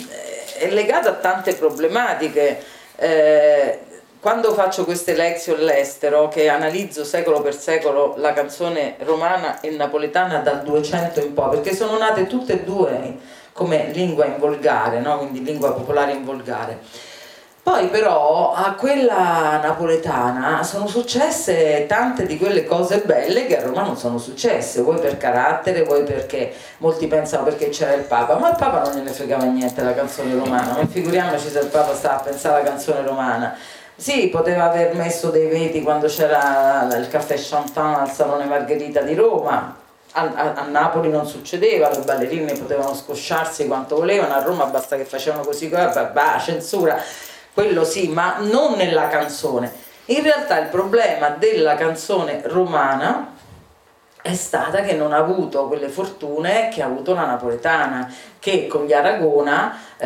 è legata a tante problematiche. Eh, quando faccio queste lezioni all'estero, che analizzo secolo per secolo la canzone romana e napoletana dal duecento in poi, perché sono nate tutte e due come lingua in volgare, no? Quindi lingua popolare in volgare. Poi però a quella napoletana sono successe tante di quelle cose belle che a Roma non sono successe, vuoi per carattere, vuoi perché molti pensano perché c'era il Papa, ma il Papa non gliene fregava niente la canzone romana, ma figuriamoci se il Papa stava a pensare alla canzone romana. Sì, poteva aver messo dei veti quando c'era il caffè Chantant al Salone Margherita di Roma. A, a, a Napoli non succedeva, le ballerine potevano scosciarsi quanto volevano, a Roma basta che facevano così, bah, censura. Quello sì, ma non nella canzone. In realtà il problema della canzone romana è stata che non ha avuto quelle fortune che ha avuto la napoletana, che con gli Aragona eh,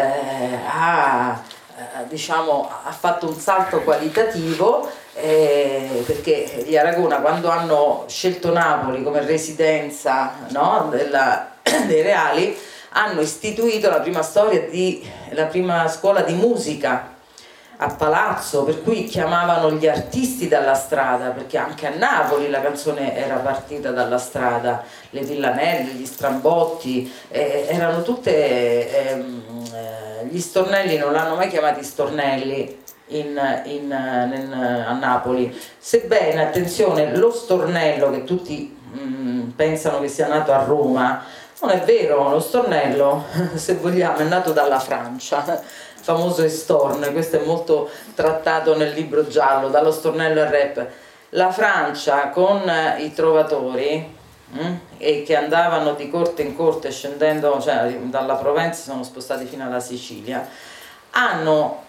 ha, eh, diciamo, ha fatto un salto qualitativo, eh, perché gli Aragona, quando hanno scelto Napoli come residenza, no, della, dei reali, hanno istituito la prima storia di, la prima scuola di musica a Palazzo, per cui chiamavano gli artisti dalla strada, perché anche a Napoli la canzone era partita dalla strada, le Villanelle, gli Strambotti, eh, erano tutte, ehm, eh, gli stornelli non l'hanno mai chiamati stornelli in, in, in, a Napoli, sebbene, attenzione, lo stornello che tutti mh, pensano che sia nato a Roma, non è vero, lo stornello, se vogliamo, è nato dalla Francia, famoso Estorn, questo è molto trattato nel libro giallo, dallo stornello al rap. La Francia con i trovatori mh, e che andavano di corte in corte scendendo, cioè dalla Provenza sono spostati fino alla Sicilia, hanno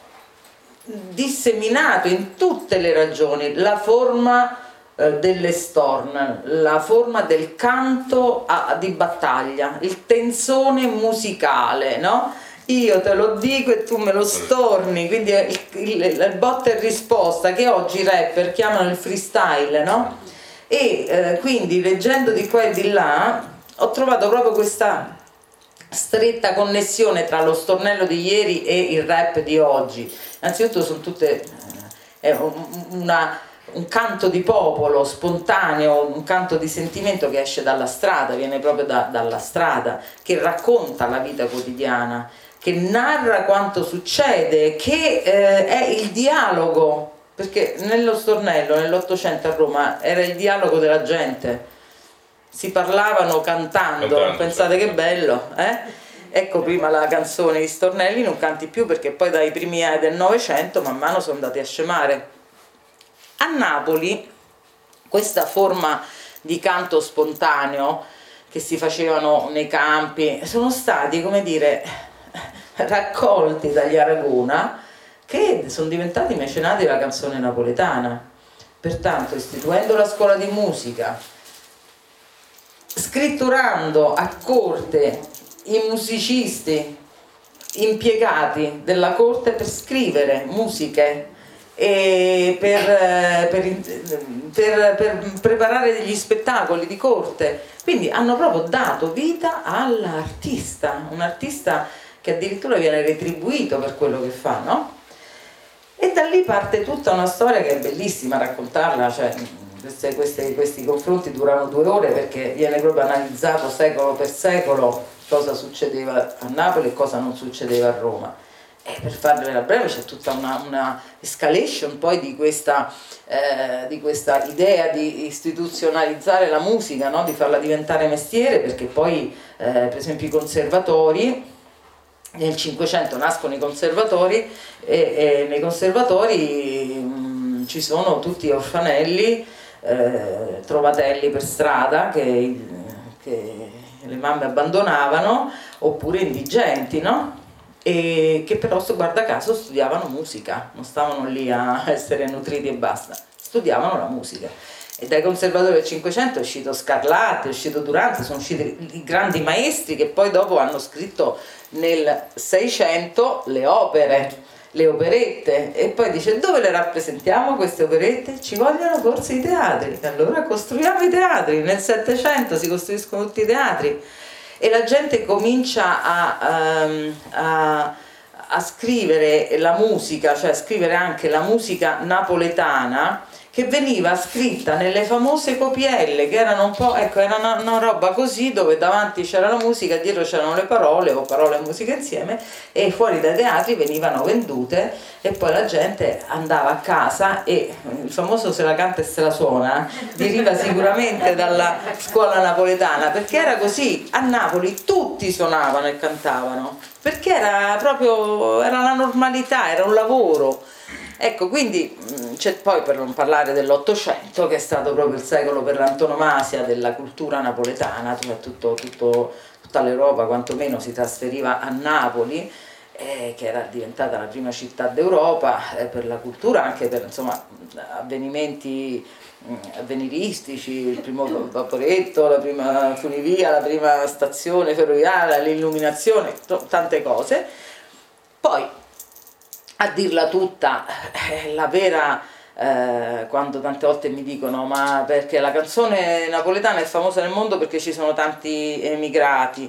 disseminato in tutte le regioni la forma eh, dell'Estorn, la forma del canto a, di battaglia, il tenzone musicale, no? Io te lo dico e tu me lo storni, quindi il, il, il botta e risposta che oggi i rapper chiamano il freestyle, no? E eh, quindi leggendo di qua e di là ho trovato proprio questa stretta connessione tra lo stornello di ieri e il rap di oggi. Innanzitutto sono tutte eh, una, un canto di popolo spontaneo, un canto di sentimento che esce dalla strada, viene proprio da, dalla strada, che racconta la vita quotidiana, che narra quanto succede, che eh, è il dialogo, perché nello stornello, nell'Ottocento a Roma, era il dialogo della gente, si parlavano cantando, cantando pensate sì. Che bello, eh? Ecco prima la canzone di Stornelli, non canti più perché poi dai primi anni del Novecento man mano sono andati a scemare. A Napoli questa forma di canto spontaneo, che si facevano nei campi, sono stati, come dire, raccolti dagli Aragona, che sono diventati mecenati della canzone napoletana. Pertanto, istituendo la scuola di musica, scritturando a corte i musicisti impiegati della corte per scrivere musiche e per, per, per, per preparare degli spettacoli di corte, quindi hanno proprio dato vita all'artista, un artista che addirittura viene retribuito per quello che fa, no? E da lì parte tutta una storia che è bellissima raccontarla, cioè queste, queste, questi confronti durano due ore perché viene proprio analizzato secolo per secolo cosa succedeva a Napoli e cosa non succedeva a Roma. E per farvela breve c'è tutta una, una escalation poi di questa, eh, di questa idea di istituzionalizzare la musica, no? Di farla diventare mestiere, perché poi eh, per esempio i conservatori, nel Cinquecento nascono i conservatori e, e nei conservatori mh, ci sono tutti orfanelli, eh, trovatelli per strada che, che le mamme abbandonavano, oppure indigenti, no? E che però, guarda caso, studiavano musica, non stavano lì a essere nutriti e basta, studiavano la musica. E dai conservatori del Cinquecento è uscito Scarlatti, è uscito Durante, sono usciti i grandi maestri che poi dopo hanno scritto nel Seicento le opere, le operette, e poi dice: dove le rappresentiamo queste operette? Ci vogliono corsi di teatri, allora costruiamo i teatri. Nel Settecento si costruiscono tutti i teatri e la gente comincia a, um, a, a scrivere la musica, cioè a scrivere anche la musica napoletana, che veniva scritta nelle famose copielle, che erano un po', ecco, era una, una roba così, dove davanti c'era la musica, dietro c'erano le parole o parole e musica insieme, e fuori dai teatri venivano vendute e poi la gente andava a casa. E il famoso "se la canta e se la suona" deriva sicuramente dalla scuola napoletana, perché era così, a Napoli tutti suonavano e cantavano, perché era proprio, era la normalità, era un lavoro. Ecco, quindi c'è poi, per non parlare dell'Ottocento, che è stato proprio il secolo per l'antonomasia della cultura napoletana, cioè tutto, tutto, tutta l'Europa quantomeno si trasferiva a Napoli, eh, che era diventata la prima città d'Europa eh, per la cultura, anche per, insomma, avvenimenti mh, avveniristici, il primo vaporetto, la prima funivia, la prima stazione ferroviaria, l'illuminazione, tante cose. Poi, a dirla tutta, eh, la vera, eh, quando tante volte mi dicono: ma perché la canzone napoletana è famosa nel mondo perché ci sono tanti emigrati?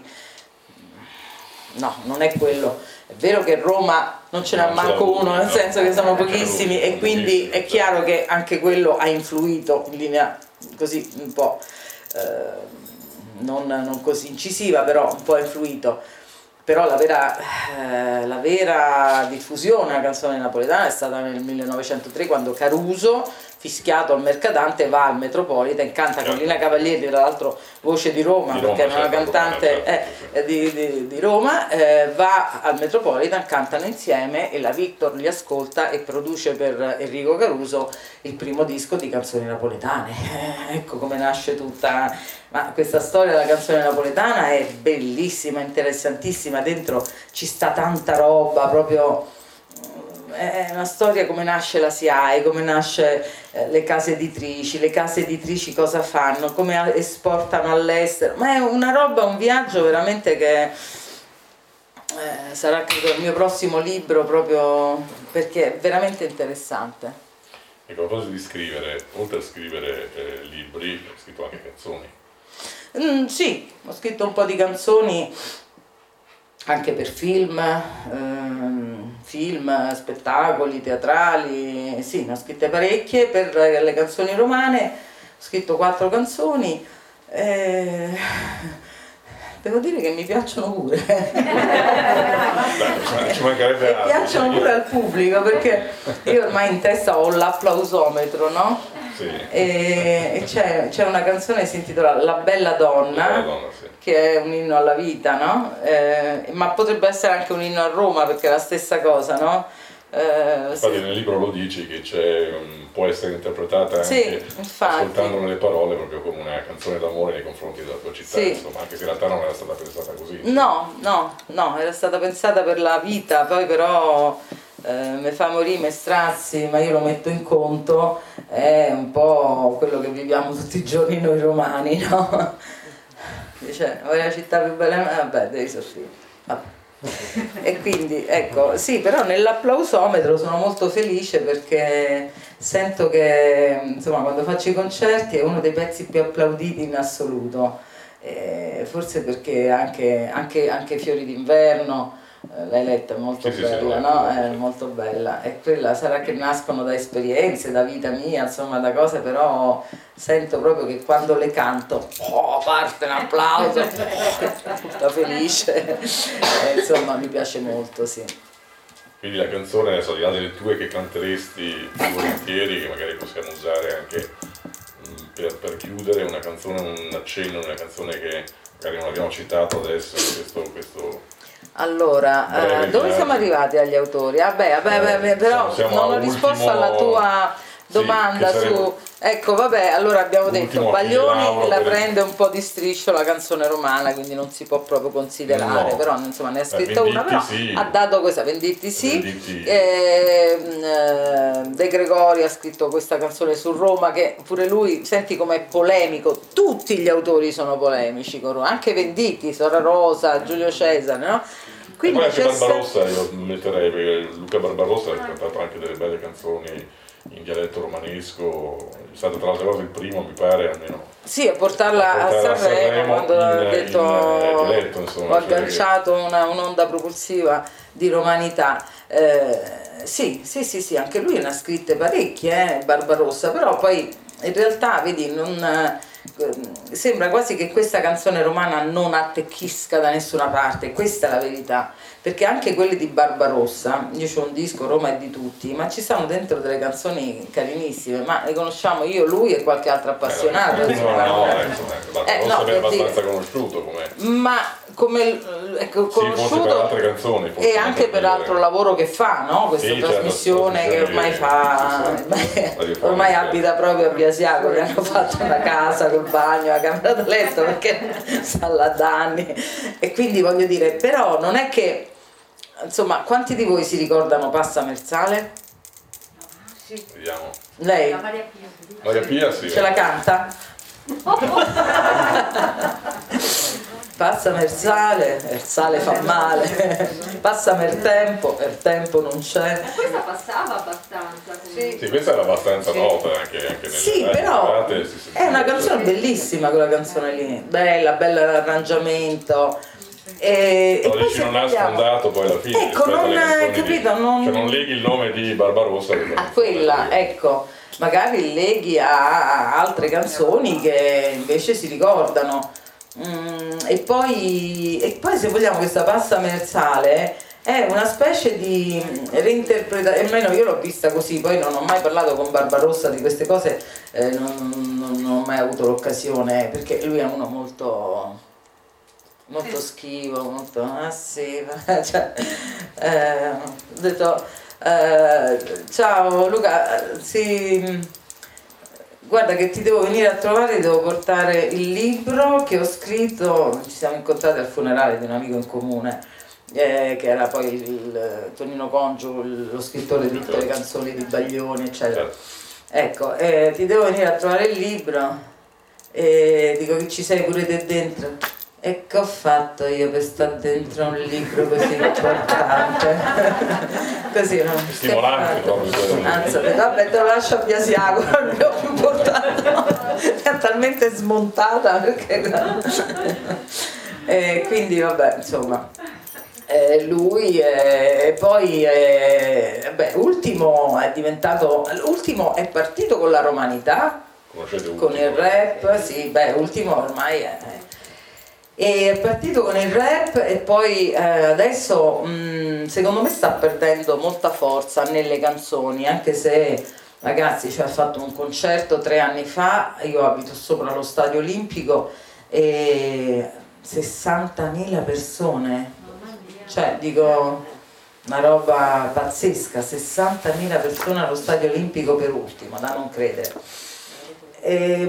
No, non è quello. È vero che Roma non ce n'ha manco uno, nel senso che sono pochissimi, e quindi è chiaro che anche quello ha influito in linea così un po', eh, non, non così incisiva, però un po' ha influito. Però la vera, eh, la vera diffusione della canzone napoletana è stata nel millenovecentotre, quando Caruso, fischiato al Mercatante, va al Metropolitan, canta con Lina Cavalieri, tra l'altro voce di Roma, di perché Roma, è una certo, cantante eh, di, di, di Roma, eh, va al Metropolitan, cantano insieme e la Victor li ascolta e produce per Enrico Caruso il primo disco di canzoni napoletane. Eh, ecco come nasce tutta. Ma questa storia della canzone napoletana è bellissima, interessantissima, dentro ci sta tanta roba, proprio è una storia, come nasce la S I A E, come nasce eh, le case editrici, le case editrici cosa fanno, come esportano all'estero, ma è una roba, un viaggio veramente che eh, sarà credo il mio prossimo libro, proprio perché è veramente interessante. E a proposito di scrivere, oltre a scrivere eh, libri, hai scritto anche canzoni. Mm, sì, ho scritto un po' di canzoni anche per film, ehm, film, spettacoli, teatrali, sì, ne ho scritte parecchie. Per le canzoni romane ho scritto quattro canzoni, eh, devo dire che mi piacciono pure. Beh, ci mancherebbe altro. E piacciono pure al pubblico, perché io ormai in testa ho l'applausometro, no? Sì. E, e c'è, c'è una canzone che si intitola La bella donna, La bella donna, sì, che è un inno alla vita, no? Eh, ma potrebbe essere anche un inno a Roma, perché è la stessa cosa, no? Eh, infatti sì. nel libro lo dici che c'è, può essere interpretata anche Sì, ascoltandone le parole proprio come una canzone d'amore nei confronti della tua città, sì. insomma, anche se in realtà non era stata pensata così. No, no, no, era stata pensata per la vita, poi però eh, mi fa morire, mi strazzi, ma io lo metto in conto, è un po' quello che viviamo tutti i giorni noi romani, no? Dice, vuoi la città più bella? Vabbè, devi soffrire. Vabbè. E quindi ecco, sì, però nell'applausometro sono molto felice perché sento che insomma quando faccio i concerti è uno dei pezzi più applauditi in assoluto, eh, forse perché anche, anche, anche Fiori d'inverno, eh, l'hai letta, è molto Sì, sì, bella, sì, no? sì. È molto bella, e quella sarà che nascono da esperienze, da vita mia, insomma da cose, però sento proprio che quando le canto, oh, parte un applauso, tutta felice, e, insomma mi piace molto, sì. Quindi la canzone, adesso al di là delle tue che canteresti più volentieri, che magari possiamo usare anche mh, per, per chiudere, una canzone, un accenno, una canzone che magari non abbiamo citato adesso, questo, questo Allora, breve eh, dove viaggio. siamo arrivati agli autori? Vabbè, vabbè, vabbè, Eh, però siamo- siamo non ho a risposto ultimo- alla tua Sì, domanda che sarebbe- su... Ecco, vabbè, allora abbiamo detto, Ultimo Baglioni Lauro, la per- prende un po' di striscio la canzone romana, quindi non si può proprio considerare, No. però insomma ne ha Eh, scritta una, Venditti però sì. ha dato questa, Venditti sì, Venditti- Ehm, eh, De Gregori ha scritto questa canzone su Roma che pure lui, senti com'è polemico, tutti gli autori sono polemici con Roma, anche Venditti, Sora Rosa, Giulio Cesare, no? E Quindi poi anche c'è Barbarossa io metterei, perché Luca Barbarossa ha cantato anche delle belle canzoni in dialetto romanesco, è stato tra l'altro il primo, mi pare, almeno. sì, a portarla a portarla a Sanremo, Sanremo quando in- ha detto in dialetto, insomma, ho cioè agganciato una- un'onda propulsiva di romanità. Eh, sì, sì, sì, sì, anche lui ne ha scritte parecchie, eh, Barbarossa, però poi in realtà, vedi, non, eh, sembra quasi che questa canzone romana non attecchisca da nessuna parte, questa è la verità, perché anche quelle di Barbarossa, io c'ho un disco Roma è di tutti, ma ci stanno dentro delle canzoni carinissime, ma le conosciamo io, lui e qualche altro appassionato. Eh, no, insomma. no, no, insomma, Barbarossa Eh, no, è per abbastanza dire. conosciuto come... Ma come ecco, Sì, forse per conosciuto altre canzoni, forse e anche per l'altro lavoro che fa, no? Questa Sì, certo, trasmissione che ormai fa, radiofonica. ormai abita proprio a Biasiago, gli hanno fatto una casa col bagno, la camera da letto perché sta là da anni, e quindi voglio dire, però non è che, insomma, quanti di voi si ricordano Passa Merzale? Sì. Vediamo. Lei La Maria Pia. Maria Pia sì. ce la canta? Passa Merzale, Merzale fa male, passa mer tempo, er tempo non c'è. Questa passava abbastanza. Sì. Sì, questa era abbastanza Sì. nota anche, anche nelle Sì, radio però serate, si sentiva. è una canzone bellissima quella canzone lì, bella, bella l'arrangiamento. E, e No, poi dici se non ha vogliamo- sfondato poi alla fine Ecco, rispetto alle non- canzoni di- capito, non- cioè non leghi il nome di Barbarossa a quella, ecco, magari leghi a altre canzoni che invece si ricordano. Mm, e, poi, e poi se vogliamo questa Passa Merzale è una specie di reinterpretazione, almeno io l'ho vista così, poi non ho mai parlato con Barbarossa di queste cose, eh, non, non- non ho mai avuto l'occasione, perché lui è uno molto molto schivo, molto ah sì, cioè, eh, ho detto eh, ciao Luca, eh, sì, guarda che ti devo venire a trovare, devo portare il libro che ho scritto, ci siamo incontrati al funerale di un amico in comune, eh, che era poi il, il Tonino Congio, il- lo scrittore di tutte le canzoni di Baglioni, eccetera. Ecco, eh, ti devo venire a trovare il libro e dico che ci sei pure te dentro. E che ho fatto io per stare dentro un libro così importante? Così non mi Stimolante proprio quello. Anzi, ho detto, vabbè, te lo lascio a Biasiago, non ne ho più portato, mi ha talmente smontata perché... E quindi vabbè, insomma, eh, lui eh, e poi eh, beh, ultimo è diventato, ultimo è partito con la romanità, Conoscete con Ultimo? il rap, sì, beh, ultimo ormai è... E è partito con il rap e poi eh, adesso mh, secondo me sta perdendo molta forza nelle canzoni, anche se ragazzi ci ha fatto un concerto tre anni fa, io abito sopra lo Stadio Olimpico e sessantamila persone, cioè dico una roba pazzesca, sessantamila persone allo Stadio Olimpico per ultimo, da non credere. E,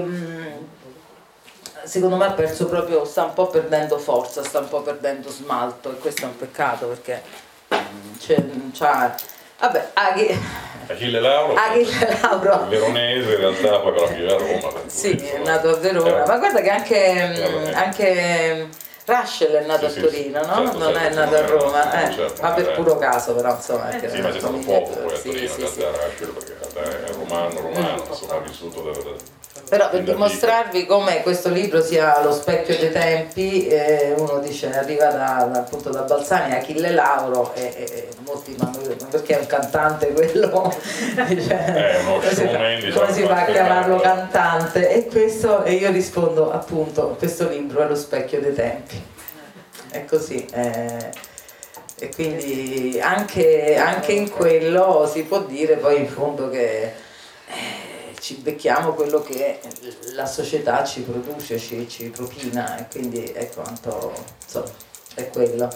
secondo me ha perso proprio, sta un po' perdendo forza, sta un po' perdendo smalto, e questo è un peccato perché c'è, c'ha, vabbè, Aghi, Achille Lauro, Achille Lauro, veronese in realtà, poi però vive a Roma. sì, è nato a Verona, ma guarda che anche, anche Russell è nato sì, a Torino, sì, no? Certo, non certo, è nato a Roma, eh, certo, ma per puro caso però, insomma. Eh, sì, ma c'è stato poco poi a Torino, sì, in realtà sì. Perché è romano, romano, mm. insomma, ha vissuto da, da, però per dimostrarvi come questo libro sia lo specchio dei tempi, eh, uno dice arriva da, da, appunto da Balzani, Achille Lauro, e, e molti ma perché è un cantante quello? Dice, è uno showman, diciamo, come si fa a chiamarlo cantante? E questo, e io rispondo appunto, questo libro è lo specchio dei tempi, è così. Eh, e quindi anche, anche in quello si può dire poi in fondo che eh, ci becchiamo quello che la società ci produce, ci, ci propina, e quindi è quanto, insomma, è quello.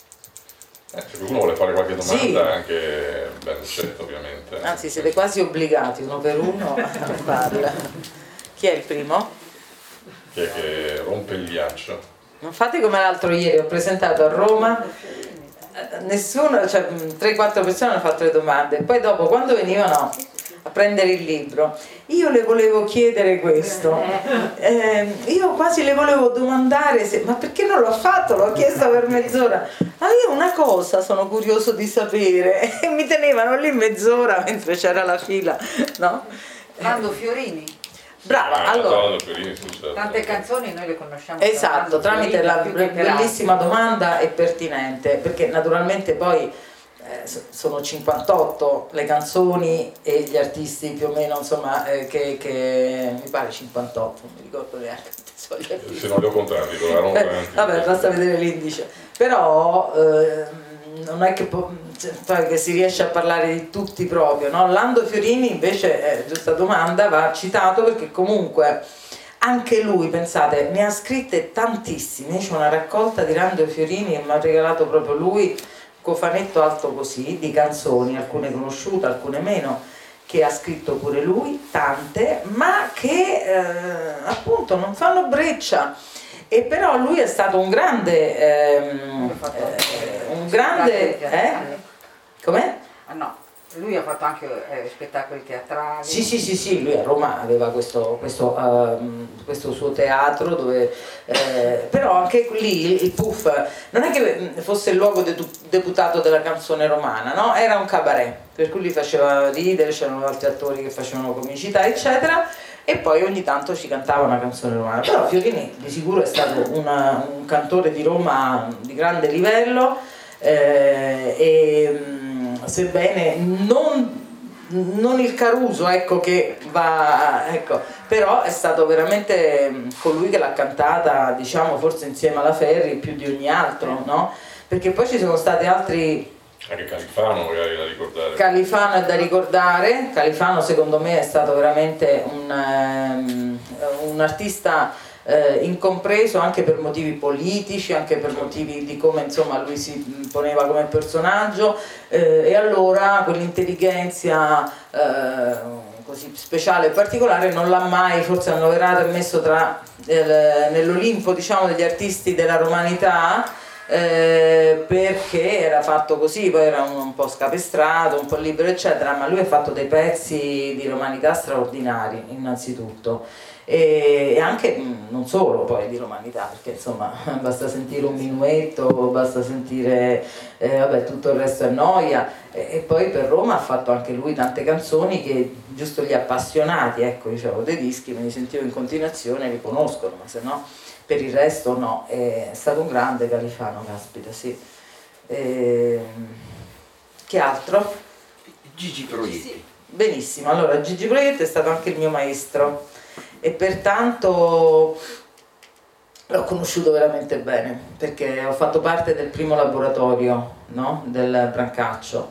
Eh, se qualcuno vuole fare qualche domanda, sì. Anche ben accetto ovviamente. Anzi, siete quasi obbligati uno per uno a farla. Chi è il primo? Chi è che rompe il ghiaccio? Non fate come l'altro ieri, ho presentato a Roma, nessuno, cioè tre quattro persone hanno fatto le domande, poi dopo quando venivano a prendere il libro io le volevo chiedere questo, eh, io quasi le volevo domandare se, ma perché non l'ho fatto, l'ho chiesto per mezz'ora, ma io una cosa sono curioso di sapere, e mi tenevano lì mezz'ora mentre c'era la fila, no? Nando Fiorini. Brava, ah, allora, tante canzoni noi le conosciamo. Esatto, tramite la bellissima domanda e pertinente, perché naturalmente poi eh, sono cinquantotto le canzoni e gli artisti più o meno, insomma, eh, che, che mi pare cinquantotto, non mi ricordo neanche. Se non li ho contati, però eh, vabbè, basta vedere l'indice. Però eh, non è che, po- cioè, che si riesce a parlare di tutti proprio, no? Lando Fiorini invece, eh, giusta domanda, va citato perché comunque anche lui, pensate, ne ha scritte tantissime. C'è una raccolta di Lando Fiorini che mi ha regalato proprio lui, cofanetto alto così, di canzoni, alcune conosciute, alcune meno, che ha scritto pure lui, tante, ma che eh, appunto non fanno breccia. E però lui è stato un grande ehm, eh, un grande eh? Com'è? Ah no, lui ha fatto anche eh, spettacoli teatrali. Sì, sì, sì, sì, lui a Roma aveva questo, questo, uh, questo suo teatro dove eh, però anche lì il Puff non è che fosse il luogo de- deputato della canzone romana, no? Era un cabaret, per cui lui faceva ridere, c'erano altri attori che facevano comicità, eccetera. E poi ogni tanto ci cantava una canzone romana, però Fiorini di sicuro è stato una, un cantore di Roma di grande livello, eh, e sebbene non, non il Caruso, ecco, che va, ecco, però è stato veramente colui che l'ha cantata, diciamo, forse insieme alla Ferri più di ogni altro, no? Perché poi ci sono stati altri. Anche Califano magari da ricordare. Califano è da ricordare, Califano secondo me è stato veramente un, um, un artista eh, incompreso anche per motivi politici, anche per motivi di come insomma lui si poneva come personaggio, eh, e allora quell'intelligenza eh, così speciale e particolare non l'ha mai forse annoverato e messo tra eh, nell'Olimpo, diciamo, degli artisti della romanità. Eh, perché era fatto così, poi era un, un po' scapestrato, un po' libero eccetera, ma lui ha fatto dei pezzi di romanità straordinari innanzitutto, e, e anche non solo poi di romanità, perché insomma basta sentire un minuetto, basta sentire eh, vabbè, tutto il resto è noia, e, e poi per Roma ha fatto anche lui tante canzoni che giusto gli appassionati, ecco, dicevo, dei dischi me li sentivo in continuazione, li conoscono, ma se no per il resto no. È stato un grande Califano, caspita, sì. E... che altro? Gigi Proietti. Benissimo, allora Gigi Proietti è stato anche il mio maestro e pertanto l'ho conosciuto veramente bene, perché ho fatto parte del primo laboratorio, no? Del Brancaccio.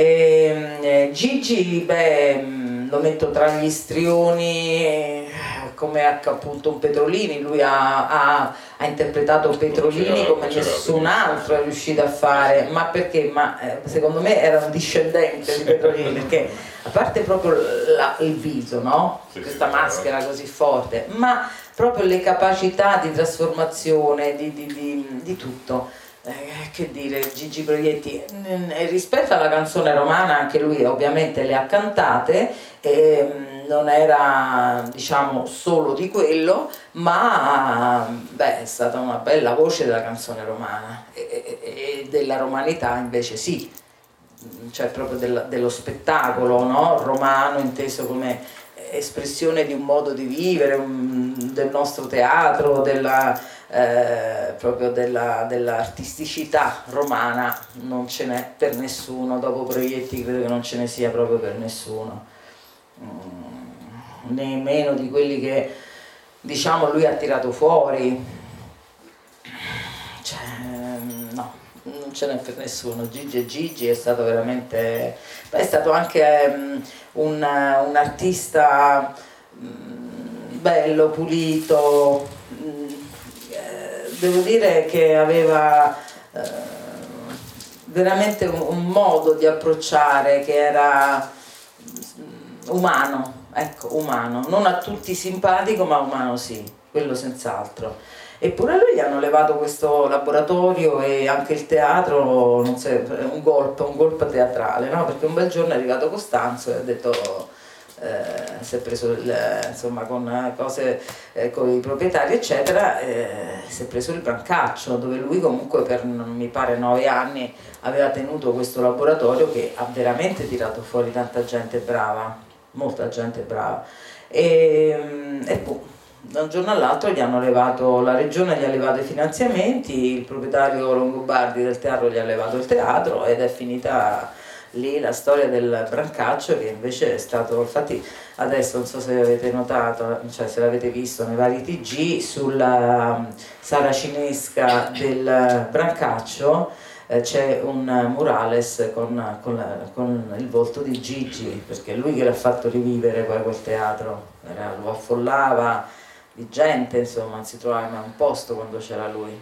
E, eh, Gigi, beh, lo metto tra gli istrioni come appunto un Petrolini, lui ha, ha, ha interpretato Petrolini come nessun altro è riuscito a fare, ma perché? Ma eh, secondo me era un discendente di Petrolini, perché a parte proprio la, il viso, no? Sì, Questa sì, maschera così forte, ma proprio le capacità di trasformazione, di, di, di, di tutto. Eh, che dire, Gigi Proietti, eh, rispetto alla canzone romana anche lui ovviamente le ha cantate, eh, non era diciamo solo di quello, ma beh, è stata una bella voce della canzone romana e, e, e della romanità invece sì, cioè proprio del, dello spettacolo, no? Romano inteso come espressione di un modo di vivere, un, del nostro teatro, della Eh, proprio della, dell'artisticità romana non ce n'è per nessuno, dopo Proietti credo che non ce ne sia proprio per nessuno, mm, né meno di quelli che diciamo lui ha tirato fuori, cioè, no, non ce n'è per nessuno. Gigi e Gigi è stato veramente, beh, è stato anche um, un, un artista um, bello, pulito, devo dire che aveva eh, veramente un, un modo di approcciare che era umano, ecco, umano, non a tutti simpatico ma umano sì, quello senz'altro. Eppure a lui gli hanno levato questo laboratorio e anche il teatro, non so, un golpe, un golpe teatrale, no? Perché un bel giorno è arrivato Costanzo e ha detto... Eh, si è preso il, insomma con cose eh, con i proprietari eccetera, eh, si è preso il Brancaccio, dove lui comunque per non mi pare nove anni aveva tenuto questo laboratorio che ha veramente tirato fuori tanta gente brava, molta gente brava e, e boh, da un giorno all'altro gli hanno levato, la regione gli ha levato i finanziamenti, il proprietario Longobardi del teatro gli ha levato il teatro ed è finita lì la storia del Brancaccio, che invece è stato, infatti adesso non so se avete notato, cioè se l'avete visto nei vari T G, sulla saracinesca del Brancaccio eh, c'è un murales con, con, la, con il volto di Gigi, perché è lui che l'ha fatto rivivere poi quel teatro, era, lo affollava di gente, insomma non si trovava mai un posto quando c'era lui.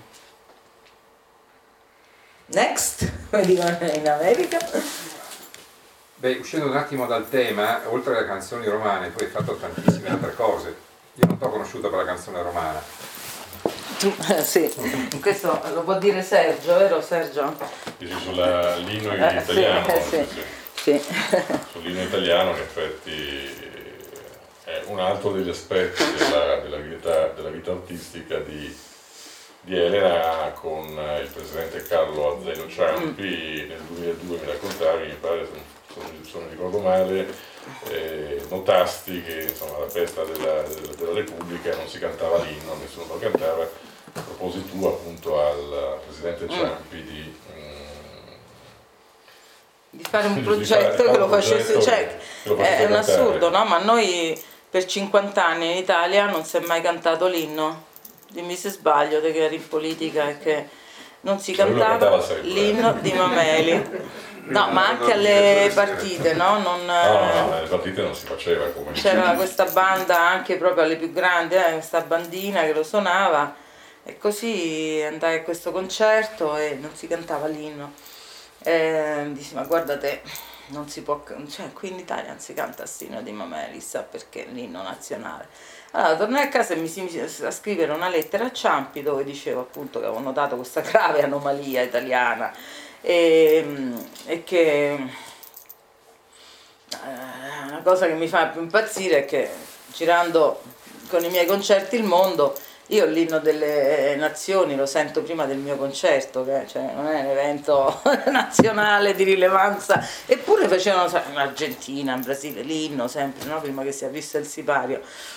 Next, come dicono in America. Beh, uscendo un attimo dal tema, oltre alle canzoni romane, tu hai fatto tantissime altre cose. Io non t'ho conosciuta per la canzone romana. Tu, eh, sì, questo lo può dire Sergio, vero Sergio? Dici sull'inno Eh, italiano, sì, sì, sì. Sì. Sull'inno italiano in effetti è un altro degli aspetti della, della, vita, della vita artistica di, di Elena, con il presidente Carlo Azeglio Ciampi. Nel duemiladue mi raccontavi, mi pare, se non ricordo male, eh, notasti che insomma alla festa della, della, della Repubblica non si cantava l'inno, nessuno lo cantava. Proposi tu appunto al presidente Ciampi di, mm, di fare un di progetto fare, che lo un facesse, progetto cioè che lo facesse è un cantare. assurdo, no? Ma noi per cinquanta anni in Italia non si è mai cantato l'inno. Dimmi se sbaglio, te che eri in politica e che non si Lui lo cantava cantava sempre. l'inno di Mameli. No, ma anche alle partite, no? Non, No, no, no, alle partite non si faceva come c'era questa banda anche proprio alle più grandi, eh, questa bandina che lo suonava e così andai a questo concerto e non si cantava l'inno. E dissi, ma guarda te, non si può, cioè qui in Italia non si canta l'inno di Mameli, sa perché l'inno nazionale. Allora tornai a casa e mi si mise a scrivere una lettera a Ciampi dove dicevo appunto che avevo notato questa grave anomalia italiana e, e che una cosa che mi fa più impazzire è che girando con i miei concerti il mondo, io l'inno delle nazioni lo sento prima del mio concerto, che cioè, non è un evento nazionale di rilevanza, eppure facevano in Argentina, in Brasile l'inno sempre, no? Prima che sia visto il sipario.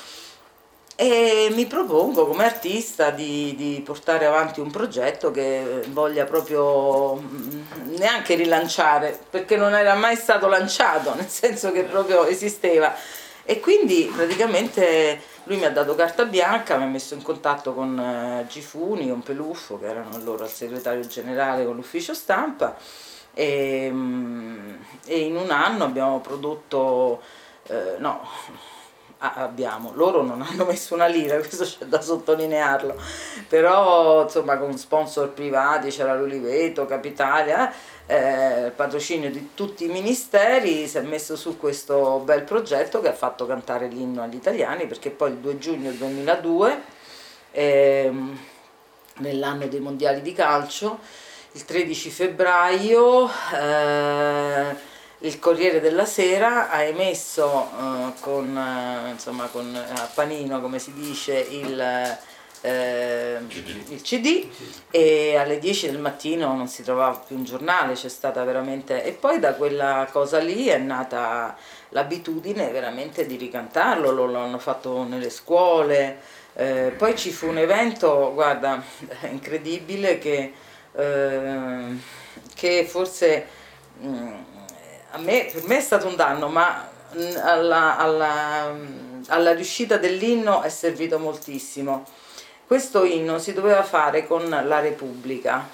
E mi propongo come artista di, di portare avanti un progetto che voglia proprio neanche rilanciare, perché non era mai stato lanciato, nel senso che proprio esisteva. E quindi praticamente lui mi ha dato carta bianca, mi ha messo in contatto con eh, Gifuni, con Peluffo, che erano allora il segretario generale con l'ufficio stampa, e, e in un anno abbiamo prodotto, eh, no, ah, abbiamo, loro non hanno messo una lira, questo c'è da sottolinearlo, però insomma con sponsor privati, c'era l'Oliveto, Capitalia, eh, il patrocinio di tutti i ministeri, si è messo su questo bel progetto che ha fatto cantare l'inno agli italiani, perché poi il due giugno duemiladue, ehm, nell'anno dei mondiali di calcio, il tredici febbraio, eh, il Corriere della Sera ha emesso eh, con, eh, insomma, con a panino, come si dice, il, eh, il C D, e alle dieci del mattino non si trovava più un giornale, c'è stata veramente... E poi da quella cosa lì è nata l'abitudine veramente di ricantarlo, lo, lo hanno fatto nelle scuole, eh, poi ci fu un evento, guarda, incredibile, che, eh, che forse... Mh, A me, per me è stato un danno, ma alla, alla, alla riuscita dell'inno è servito moltissimo. Questo inno si doveva fare con la Repubblica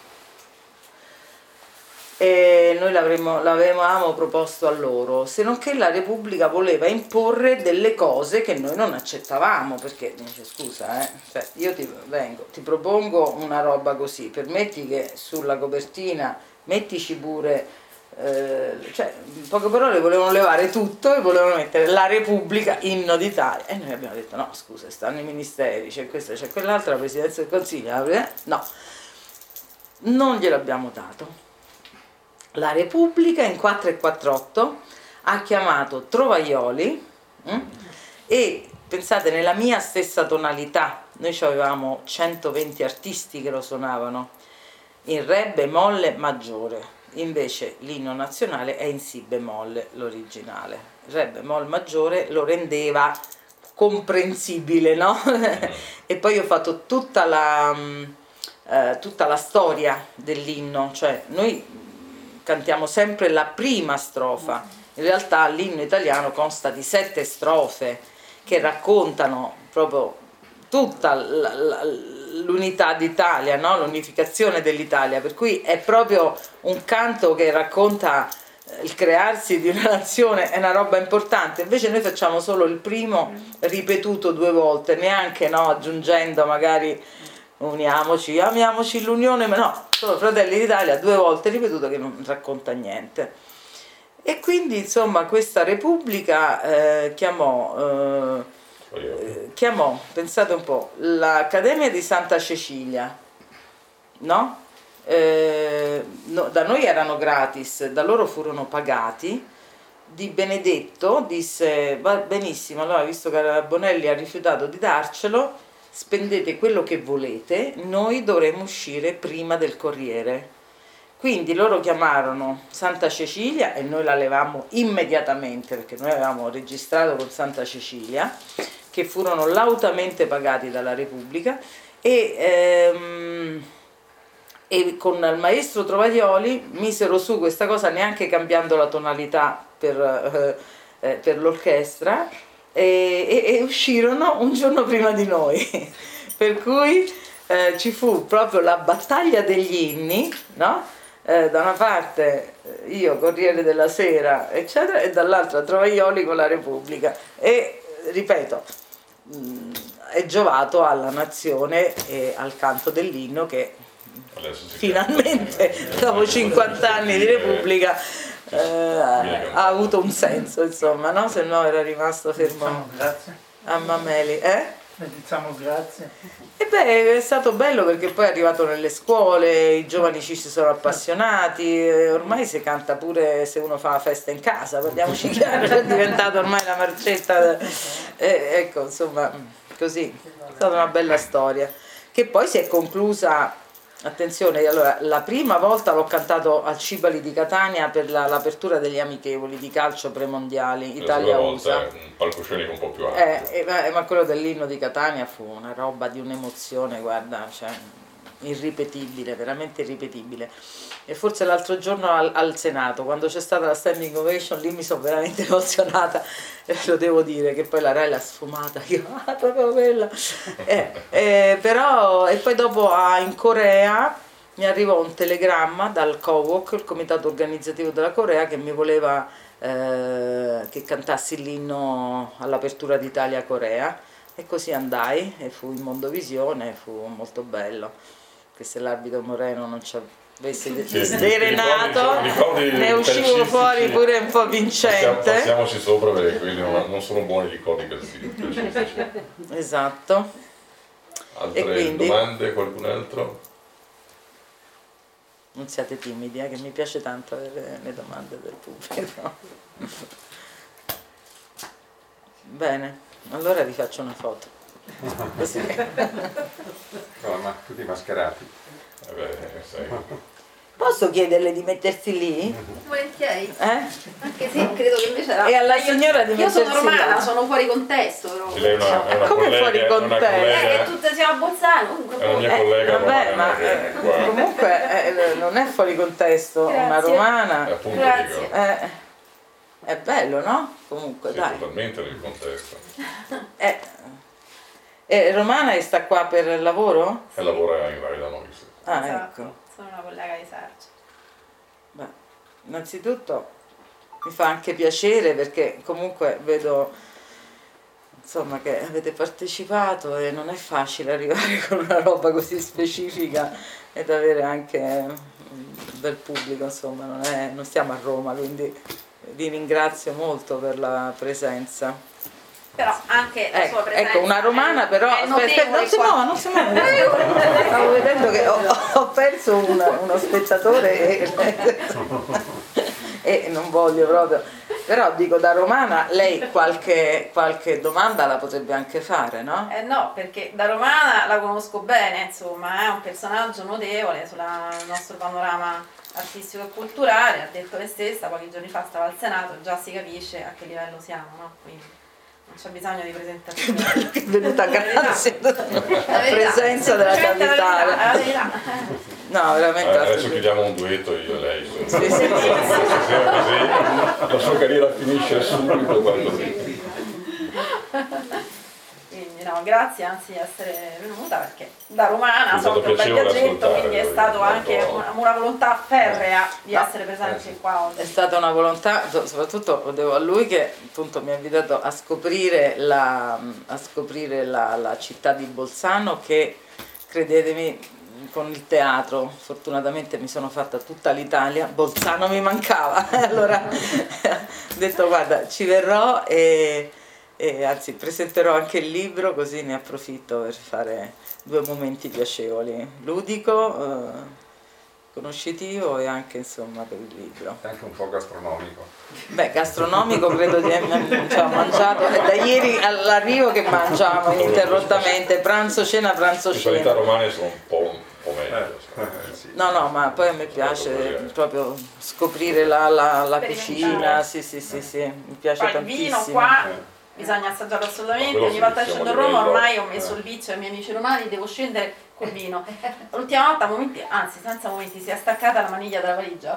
e noi l'avevamo proposto a loro, se non che la Repubblica voleva imporre delle cose che noi non accettavamo, perché dice scusa, eh, cioè, io ti vengo, ti propongo una roba così, permetti che sulla copertina mettici pure... Eh, cioè, in poche parole volevano levare tutto e volevano mettere la Repubblica, inno d'Italia, e noi abbiamo detto no, scusa, stanno i ministeri, c'è questa, c'è quell'altra, la Presidenza del Consiglio, no, non gliel'abbiamo dato. La Repubblica in quattro e quarantotto ha chiamato Trovaioli hm? e pensate, nella mia stessa tonalità, noi avevamo centoventi artisti che lo suonavano in re bemolle maggiore. Invece l'inno nazionale è in si bemolle, l'originale. Re bemolle maggiore lo rendeva comprensibile, no? E poi ho fatto tutta la, eh, tutta la storia dell'inno, cioè noi cantiamo sempre la prima strofa, in realtà l'inno italiano consta di sette strofe che raccontano proprio tutta la, la, l'unità d'Italia, no? L'unificazione dell'Italia, per cui è proprio un canto che racconta il crearsi di una nazione, è una roba importante. Invece noi facciamo solo il primo ripetuto due volte, neanche no, aggiungendo magari uniamoci, amiamoci l'unione, ma no, solo Fratelli d'Italia due volte ripetuto che non racconta niente. E quindi insomma questa Repubblica eh, chiamò eh, chiamò, pensate un po', l'Accademia di Santa Cecilia, no? Eh, no? Da noi erano gratis, da loro furono pagati. Di Benedetto disse va benissimo, allora visto che Bonelli ha rifiutato di darcelo, spendete quello che volete, noi dovremo uscire prima del Corriere. Quindi loro chiamarono Santa Cecilia e noi la levammo immediatamente, perché noi avevamo registrato con Santa Cecilia, che furono lautamente pagati dalla Repubblica, e, ehm, e con il maestro Trovaioli misero su questa cosa neanche cambiando la tonalità per, eh, per l'orchestra, e, e, e uscirono un giorno prima di noi, per cui eh, ci fu proprio la battaglia degli inni, no? Eh, da una parte io, Corriere della Sera, eccetera, e dall'altra Trovaioli con la Repubblica, e ripeto, è giovato alla nazione e al canto dell'inno che finalmente dopo cinquanta anni di Repubblica eh, ha avuto un senso, insomma, no? Se no era rimasto fermo a Mameli, eh? Diciamo grazie. E beh, è stato bello perché poi è arrivato nelle scuole, i giovani ci si sono appassionati, ormai si canta pure se uno fa la festa in casa, parliamoci chiaro, è diventata ormai la marcetta, eh, ecco, insomma, così, è stata una bella storia, che poi si è conclusa. Attenzione, allora, la prima volta l'ho cantato al Cibali di Catania per la, l'apertura degli amichevoli di calcio premondiali Italia-U S A. Un palcoscenico un po' più alto. Eh, eh, ma, ma quello dell'inno di Catania fu una roba di un'emozione, guarda, cioè, irripetibile, veramente irripetibile. E forse l'altro giorno al, al Senato, quando c'è stata la standing ovation, lì mi sono veramente emozionata, e lo devo dire, che poi la Rai l'ha sfumata, io, ah, proprio quella. Eh, eh, però, e poi dopo ah, in Corea mi arrivò un telegramma dal C O W O C, il comitato organizzativo della Corea, che mi voleva eh, che cantassi l'inno all'apertura d'Italia-Corea, e così andai e fu in Mondovisione, fu molto bello, che se l'arbitro Moreno non ci avesse Sì, sdrenato ricordi- ricordi ne uscivo calcistici. fuori pure un po' Passiamo, vincente. passiamoci sopra perché quelli non, non sono buoni ricordi calcistici. Esatto. Altre E quindi? domande? Qualcun altro? Non siate timidi, eh, che mi piace tanto avere le domande del pubblico. Bene, allora vi faccio una foto. Così. No, ma tutti mascherati. Vabbè, sai. Posso chiederle di mettersi lì? Volentieri, Eh? anche se credo che invece la... E alla signora di Io sono mettersi romana, là. sono fuori contesto però. Sì, lei è una, è una Come collega, fuori con una te? Eh, collega, che tutte siamo a Bolzano, comunque è una mia poi- collega Vabbè, romana ma che eh, qua comunque eh, non è fuori contesto, una Grazie. romana. è appunto Grazie. dico, Eh, è bello, no? Comunque, sì, dai. totalmente nel contesto. Eh, eh, romana e sta qua per lavoro? E lavora in Rai da noi. Sì. Ah, Esatto, ecco. sono una collega di Sergio. Beh, innanzitutto mi fa anche piacere perché comunque vedo insomma che avete partecipato e non è facile arrivare con una roba così specifica ed avere anche un bel pubblico, insomma, non, è, non stiamo a Roma, quindi vi ringrazio molto per la presenza. Però anche la Ecco, sua presenza ecco, una romana è- però, è aspetta, aspetta, non si notevole muova, non si muova. Stavo vedendo che ho, ho perso una- uno spettatore e, e non voglio proprio. Però dico, da romana lei qualche, qualche domanda la potrebbe anche fare, no? Eh no, perché da romana la conosco bene, insomma, è un personaggio notevole sul nostro panorama artistico e culturale, ha detto lei stessa, pochi giorni fa stava al Senato, già si capisce a che livello siamo, no? Quindi non c'è bisogno di presentazione. Che è venuta grazie alla La verità, presenza della semplicemente la capitale. verità, la verità. No, veramente. Eh, la adesso stupida. chiudiamo un duetto io e lei. insomma. Sì, sì. Se sia così, la sua carriera finisce subito quando... Quindi no, grazie anzi di essere venuta perché da romana È stato so che è un bel piacevole viaggetto, ascoltare, quindi è poi, stato molto- anche una, una volontà ferrea di No. essere presenti Eh sì. qua È oggi. stata una volontà, soprattutto lo devo a lui che appunto mi ha invitato a scoprire la, a scoprire la, la città di Bolzano che, credetemi, con il teatro, fortunatamente mi sono fatta tutta l'Italia, Bolzano mi mancava, allora ho detto guarda ci verrò e, e anzi presenterò anche il libro così ne approfitto per fare due momenti piacevoli, ludico, eh, conoscitivo e anche insomma per il libro. È anche un po' gastronomico. Beh, gastronomico credo di aver cioè, ho mangiato, è da ieri all'arrivo che mangiamo ininterrottamente, pranzo, cena, pranzo, Le specialità cena. romane sono un po', un po' meglio. insomma. Eh, sì. No, no, ma poi a me piace proprio scoprire la, la, la cucina, sì, sì, sì, sì, mi piace Poi il vino tantissimo. qua Eh. bisogna assaggiarlo assolutamente, Quello ogni sì, volta che siamo scendo a a Roma livello- ormai ho messo il vizio ai miei amici romani, devo scendere col vino. L'ultima volta, momenti, anzi senza momenti, si è staccata la maniglia della valigia.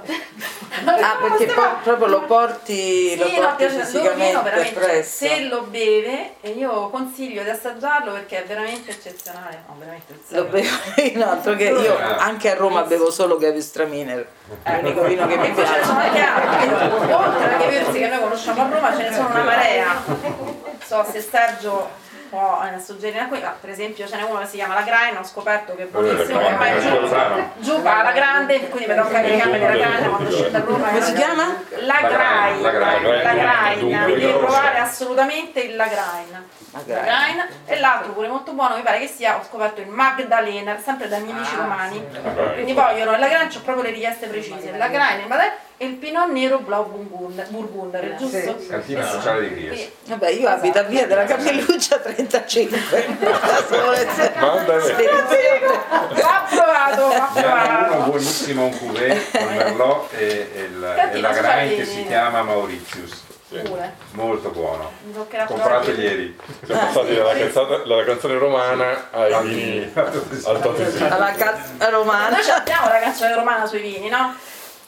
Ah, perché poi proprio lo porti, lo Sì, no, porti piace, loro vino fisicamente veramente, presso. se lo beve, e io consiglio di assaggiarlo perché è veramente eccezionale, no, veramente Lo eccezionale. bevo in altro che io anche a Roma bevo solo Gewürztraminer, è l'unico vino che mi Poi ce ne sono piace. anche altri, oltre alla Gewürz che noi conosciamo a Roma ce ne sono una marea. Non so se Sergio può eh, suggerire a qui, ma per esempio ce n'è uno che si chiama La Grain, ho scoperto che è buonissimo, Quello che è ormai giù, Bolzano. giù va alla grande, quindi vedo anche le gambe della Grain quando scende a Roma. Come si chiama? La Grain, La Grain, La Grain, dunque, devi dunque, provare rossa. assolutamente il La Grain. La La Grain. Grain, e l'altro pure molto buono mi pare che sia, ho scoperto il Magdalena, sempre dai miei amici romani, quindi vogliono il La Grain, c'ho proprio le richieste precise, la Grain, il Magdalena e il Pinot Nero Blau Burgunder, Burgunder, giusto? Cantina sociale di Chiesa. Sì. Vabbè, io abito a via della Capelluccia trentacinque. Se volete Manda- spedizione. Va provato, va Ne hanno uno provato. buonissimo, un cuvée con Merlot e, e la, e Cantina la Grain sociale che di- si chiama Mauritius. Pure. Molto buono. Mi toccherà Comprato provare. ieri. Siamo passati dalla canzone, dalla canzone romana ai vini al Totesino. Alla casa romana. Noi abbiamo la canzone romana sui vini, no?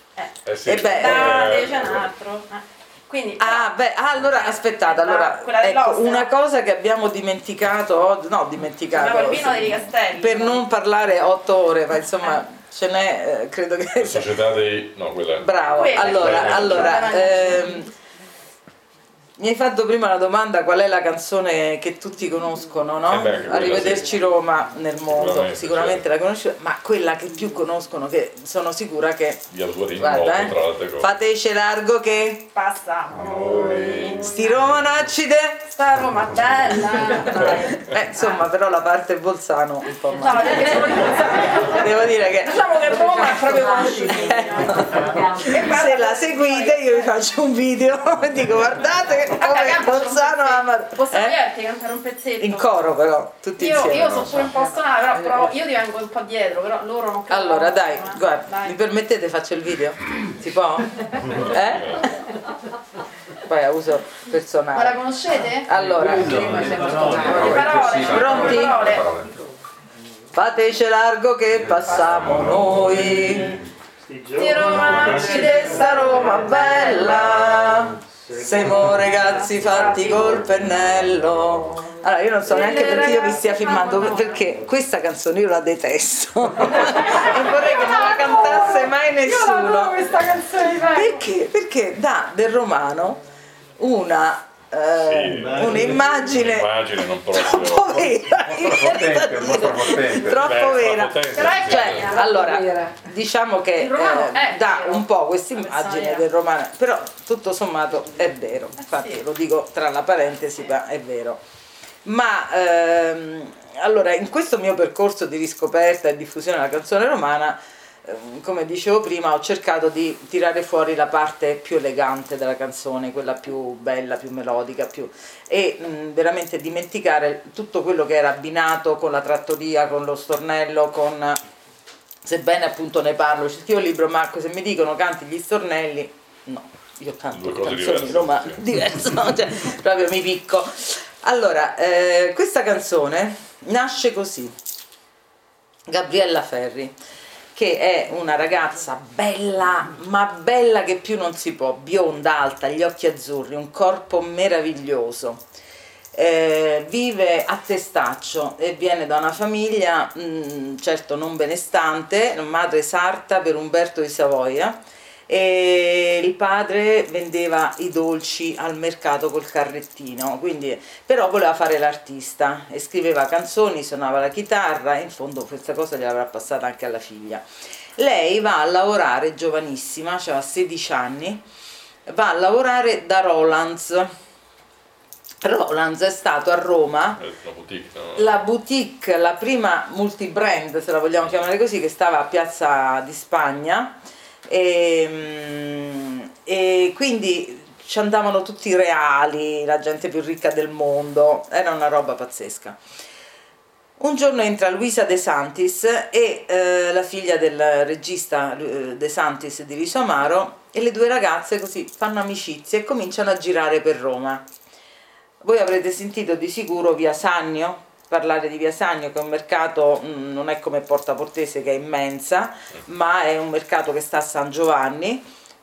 Eh sì, E beh, Date, eh, c'è un altro. Eh. Quindi, Ah, beh, ah, allora aspettate, allora, Quella ecco, dell'Ostera. una cosa che abbiamo dimenticato, oggi- no, dimenticato, Abbiamo il vino dei Castelli. per non parlare otto ore, ma insomma ce n'è, eh, credo che la società dei... no, quella... bravo, Quella, allora, quella. allora Quella. ehm, Mi hai fatto prima la domanda qual è la canzone che tutti conoscono, no? Eh beh, quella Arrivederci sì. Roma nel mondo, Sicuramente, sicuramente certo. la conosci, ma quella che più conoscono, che sono sicura che... Di Alvarin, Guarda, molto, eh, tra le altre cose. fateci largo che Passa. sti Roma nascite, Sta Roma bella. eh, insomma, però la parte Bolzano un po' No, male. perché sono di Bolzano. Devo dire che Diciamo che Roma è proprio conosciuta. se la seguite io vi faccio un video e dico guardate che come Bolzano ama... Possiamo Eh? chiederti cantare un pezzetto? In coro però, tutti Io, insieme. io sono pure un po' stonata, però, però io ti vengo un po' dietro, però loro non credo. Allora dai, Eh. guarda, Dai. mi permettete faccio il video? Si può? Eh? Poi a uso Ma la personale. conoscete? Allora, Le parole, Pronti? le parole. fateci largo che passiamo noi. Sti Roma nascite, Sta Roma bella, siamo ragazzi fatti col pennello. Allora io non so neanche perché io vi stia filmando, perché questa canzone io la detesto e vorrei che non la cantasse mai nessuno. questa canzone di Perché? Perché dà del romano una eh, Sì. un'immagine Immagine non troppo proprio... vera, potente, molto potente. troppo Beh, vera. potente, Però è sì. Cioè, allora, diciamo che Il romano eh, è dà vero. un po' questa immagine Pensare. del romano, però tutto sommato è vero, infatti sì. lo dico tra la parentesi, ma è vero. Ma ehm, allora, in questo mio percorso di riscoperta e diffusione della canzone romana, ehm, come dicevo prima, ho cercato di tirare fuori la parte più elegante della canzone, quella più bella, più melodica, più e mh, veramente dimenticare tutto quello che era abbinato con la trattoria, con lo stornello, con sebbene appunto ne parlo, scrivo il libro, Marco, se mi dicono canti gli stornelli, no, io canto Due cose canzoni diverse, romane, sì. diverse, no? Cioè, proprio mi picco. Allora, eh, questa canzone nasce così, Gabriella Ferri, che è una ragazza bella, ma bella che più non si può, bionda, alta, gli occhi azzurri, un corpo meraviglioso. Eh, vive a Testaccio e viene da una famiglia mh, certo non benestante, madre sarta per Umberto di Savoia, e il padre vendeva i dolci al mercato col carrettino, quindi però voleva fare l'artista e scriveva canzoni, suonava la chitarra, in fondo questa cosa gliel'avrà passata anche alla figlia. Lei va a lavorare giovanissima, aveva sedici anni, va a lavorare da Rolands. Rolands è stato a Roma La boutique, no? la boutique, la prima multibrand, se la vogliamo chiamare così, che stava a Piazza di Spagna, e, e quindi ci andavano tutti i reali, la gente più ricca del mondo, era una roba pazzesca. Un giorno entra Luisa De Santis e eh, la figlia del regista eh, De Santis di Riso Amaro, e le due ragazze così fanno amicizia e cominciano a girare per Roma. Voi avrete sentito di sicuro Via Sannio, parlare di Via Sannio, che è un mercato, mh, non è come Porta Portese che è immensa, ma è un mercato che sta a San Giovanni,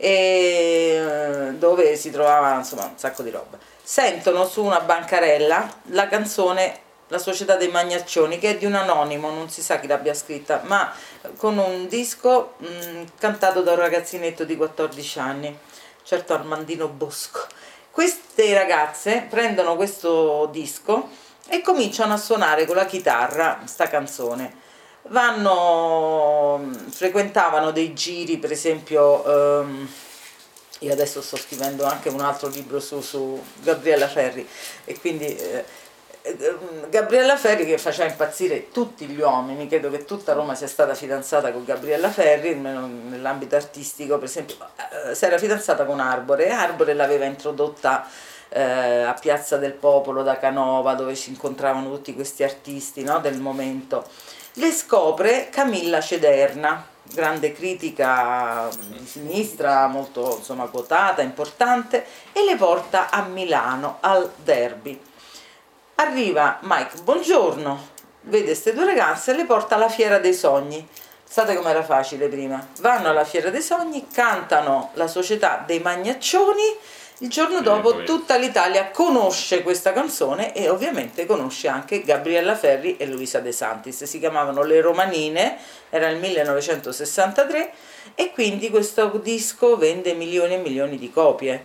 e dove si trovava insomma un sacco di roba. Sentono su una bancarella la canzone La Società dei Magnaccioni, che è di un anonimo, non si sa chi l'abbia scritta, ma con un disco mh, cantato da un ragazzinetto di quattordici anni, certo Armandino Bosco. Queste ragazze prendono questo disco e cominciano a suonare con la chitarra sta canzone. Vanno, frequentavano dei giri, per esempio, ehm, io adesso sto scrivendo anche un altro libro su, su Gabriella Ferri, e quindi eh, Gabriella Ferri, che faceva impazzire tutti gli uomini, credo che tutta Roma sia stata fidanzata con Gabriella Ferri, almeno nell'ambito artistico. Per esempio eh, si era fidanzata con Arbore, e Arbore l'aveva introdotta eh, a Piazza del Popolo da Canova, dove si incontravano tutti questi artisti, no, del momento. Le scopre Camilla Cederna, grande critica di sinistra, molto insomma quotata, importante, e le porta a Milano al Derby. Arriva Mike Buongiorno, vede queste due ragazze e le porta alla Fiera dei Sogni. Sapete com'era facile prima? Vanno alla Fiera dei Sogni, cantano La Società dei Magnaccioni, il giorno dopo tutta l'Italia conosce questa canzone e ovviamente conosce anche Gabriella Ferri e Luisa De Santis. Si chiamavano Le Romanine, era il millenovecentosessantatré, e quindi questo disco vende milioni e milioni di copie.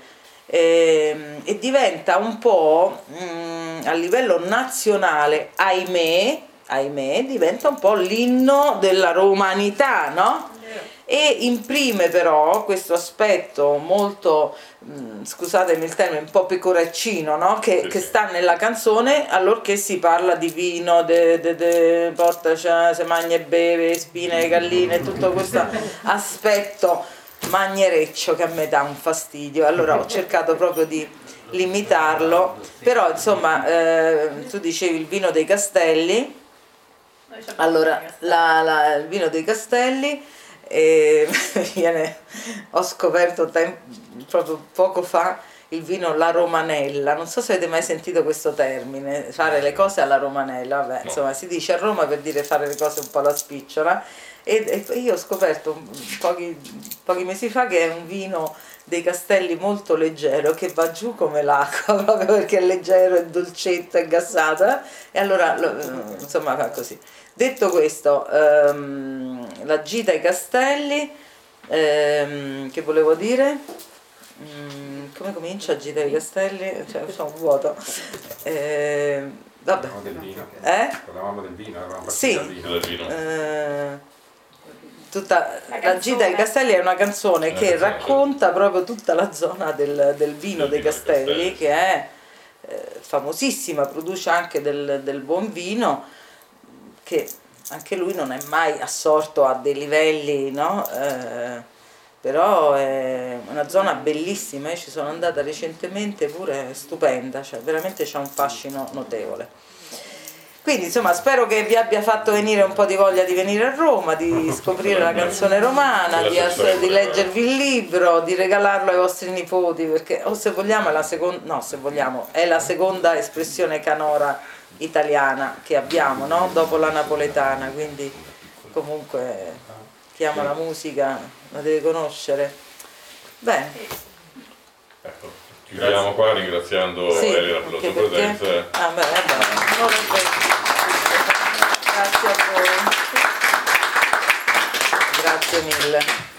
e, e diventa un po' mh, a livello nazionale, ahimè, ahimè, diventa un po' l'inno della romanità, no? E imprime però questo aspetto molto, mh, scusatemi il termine, un po' pecoraccino, no? che, che sta nella canzone, allorché si parla di vino, de, de, de porta, se magna e beve, spine, galline, tutto questo aspetto magnereccio che a me dà un fastidio. Allora ho cercato proprio di limitarlo, però insomma eh, tu dicevi il vino dei Castelli, allora la, la, il vino dei Castelli, e viene, ho scoperto tempo, proprio poco fa il vino La Romanella, non so se avete mai sentito questo termine, fare le cose alla romanella, vabbè, insomma si dice a Roma per dire fare le cose un po' alla spicciola, e, e io ho scoperto pochi, pochi mesi fa che è un vino dei Castelli molto leggero, che va giù come l'acqua proprio perché è leggero, è dolcetto, è gassato, eh? E allora insomma fa così. Detto questo, ehm, la gita ai Castelli, ehm, che volevo dire? Mm, come comincia la gita ai Castelli? Cioè, c'è un vuoto. Eh, vabbè. Parlavamo del vino. Eh? Parlavamo del vino, eravamo Sì. partiti dal vino. Eh, tutta la, la gita ai Castelli è una canzone che canzone, racconta proprio tutta la zona del, del vino Del dei vino Castelli, dei Castelli. che è eh, famosissima, produce anche del, del buon vino, che anche lui non è mai assorto a dei livelli, no? Eh, però è una zona bellissima, io ci sono andata recentemente pure, è stupenda, cioè veramente c'è un fascino notevole. Quindi insomma spero che vi abbia fatto venire un po' di voglia di venire a Roma, di scoprire la canzone romana, di, ass- di leggervi il libro, di regalarlo ai vostri nipoti, perché o se vogliamo è la seconda, no se vogliamo, è la seconda espressione canora italiana che abbiamo, no? Dopo la napoletana, quindi comunque chi ama la musica la deve conoscere. Bene. Ecco, chiudiamo qua ringraziando Sì, Elena per la sua anche perché- presenza. Ah, beh, vabbè. Non è vero. Grazie a voi. Grazie mille.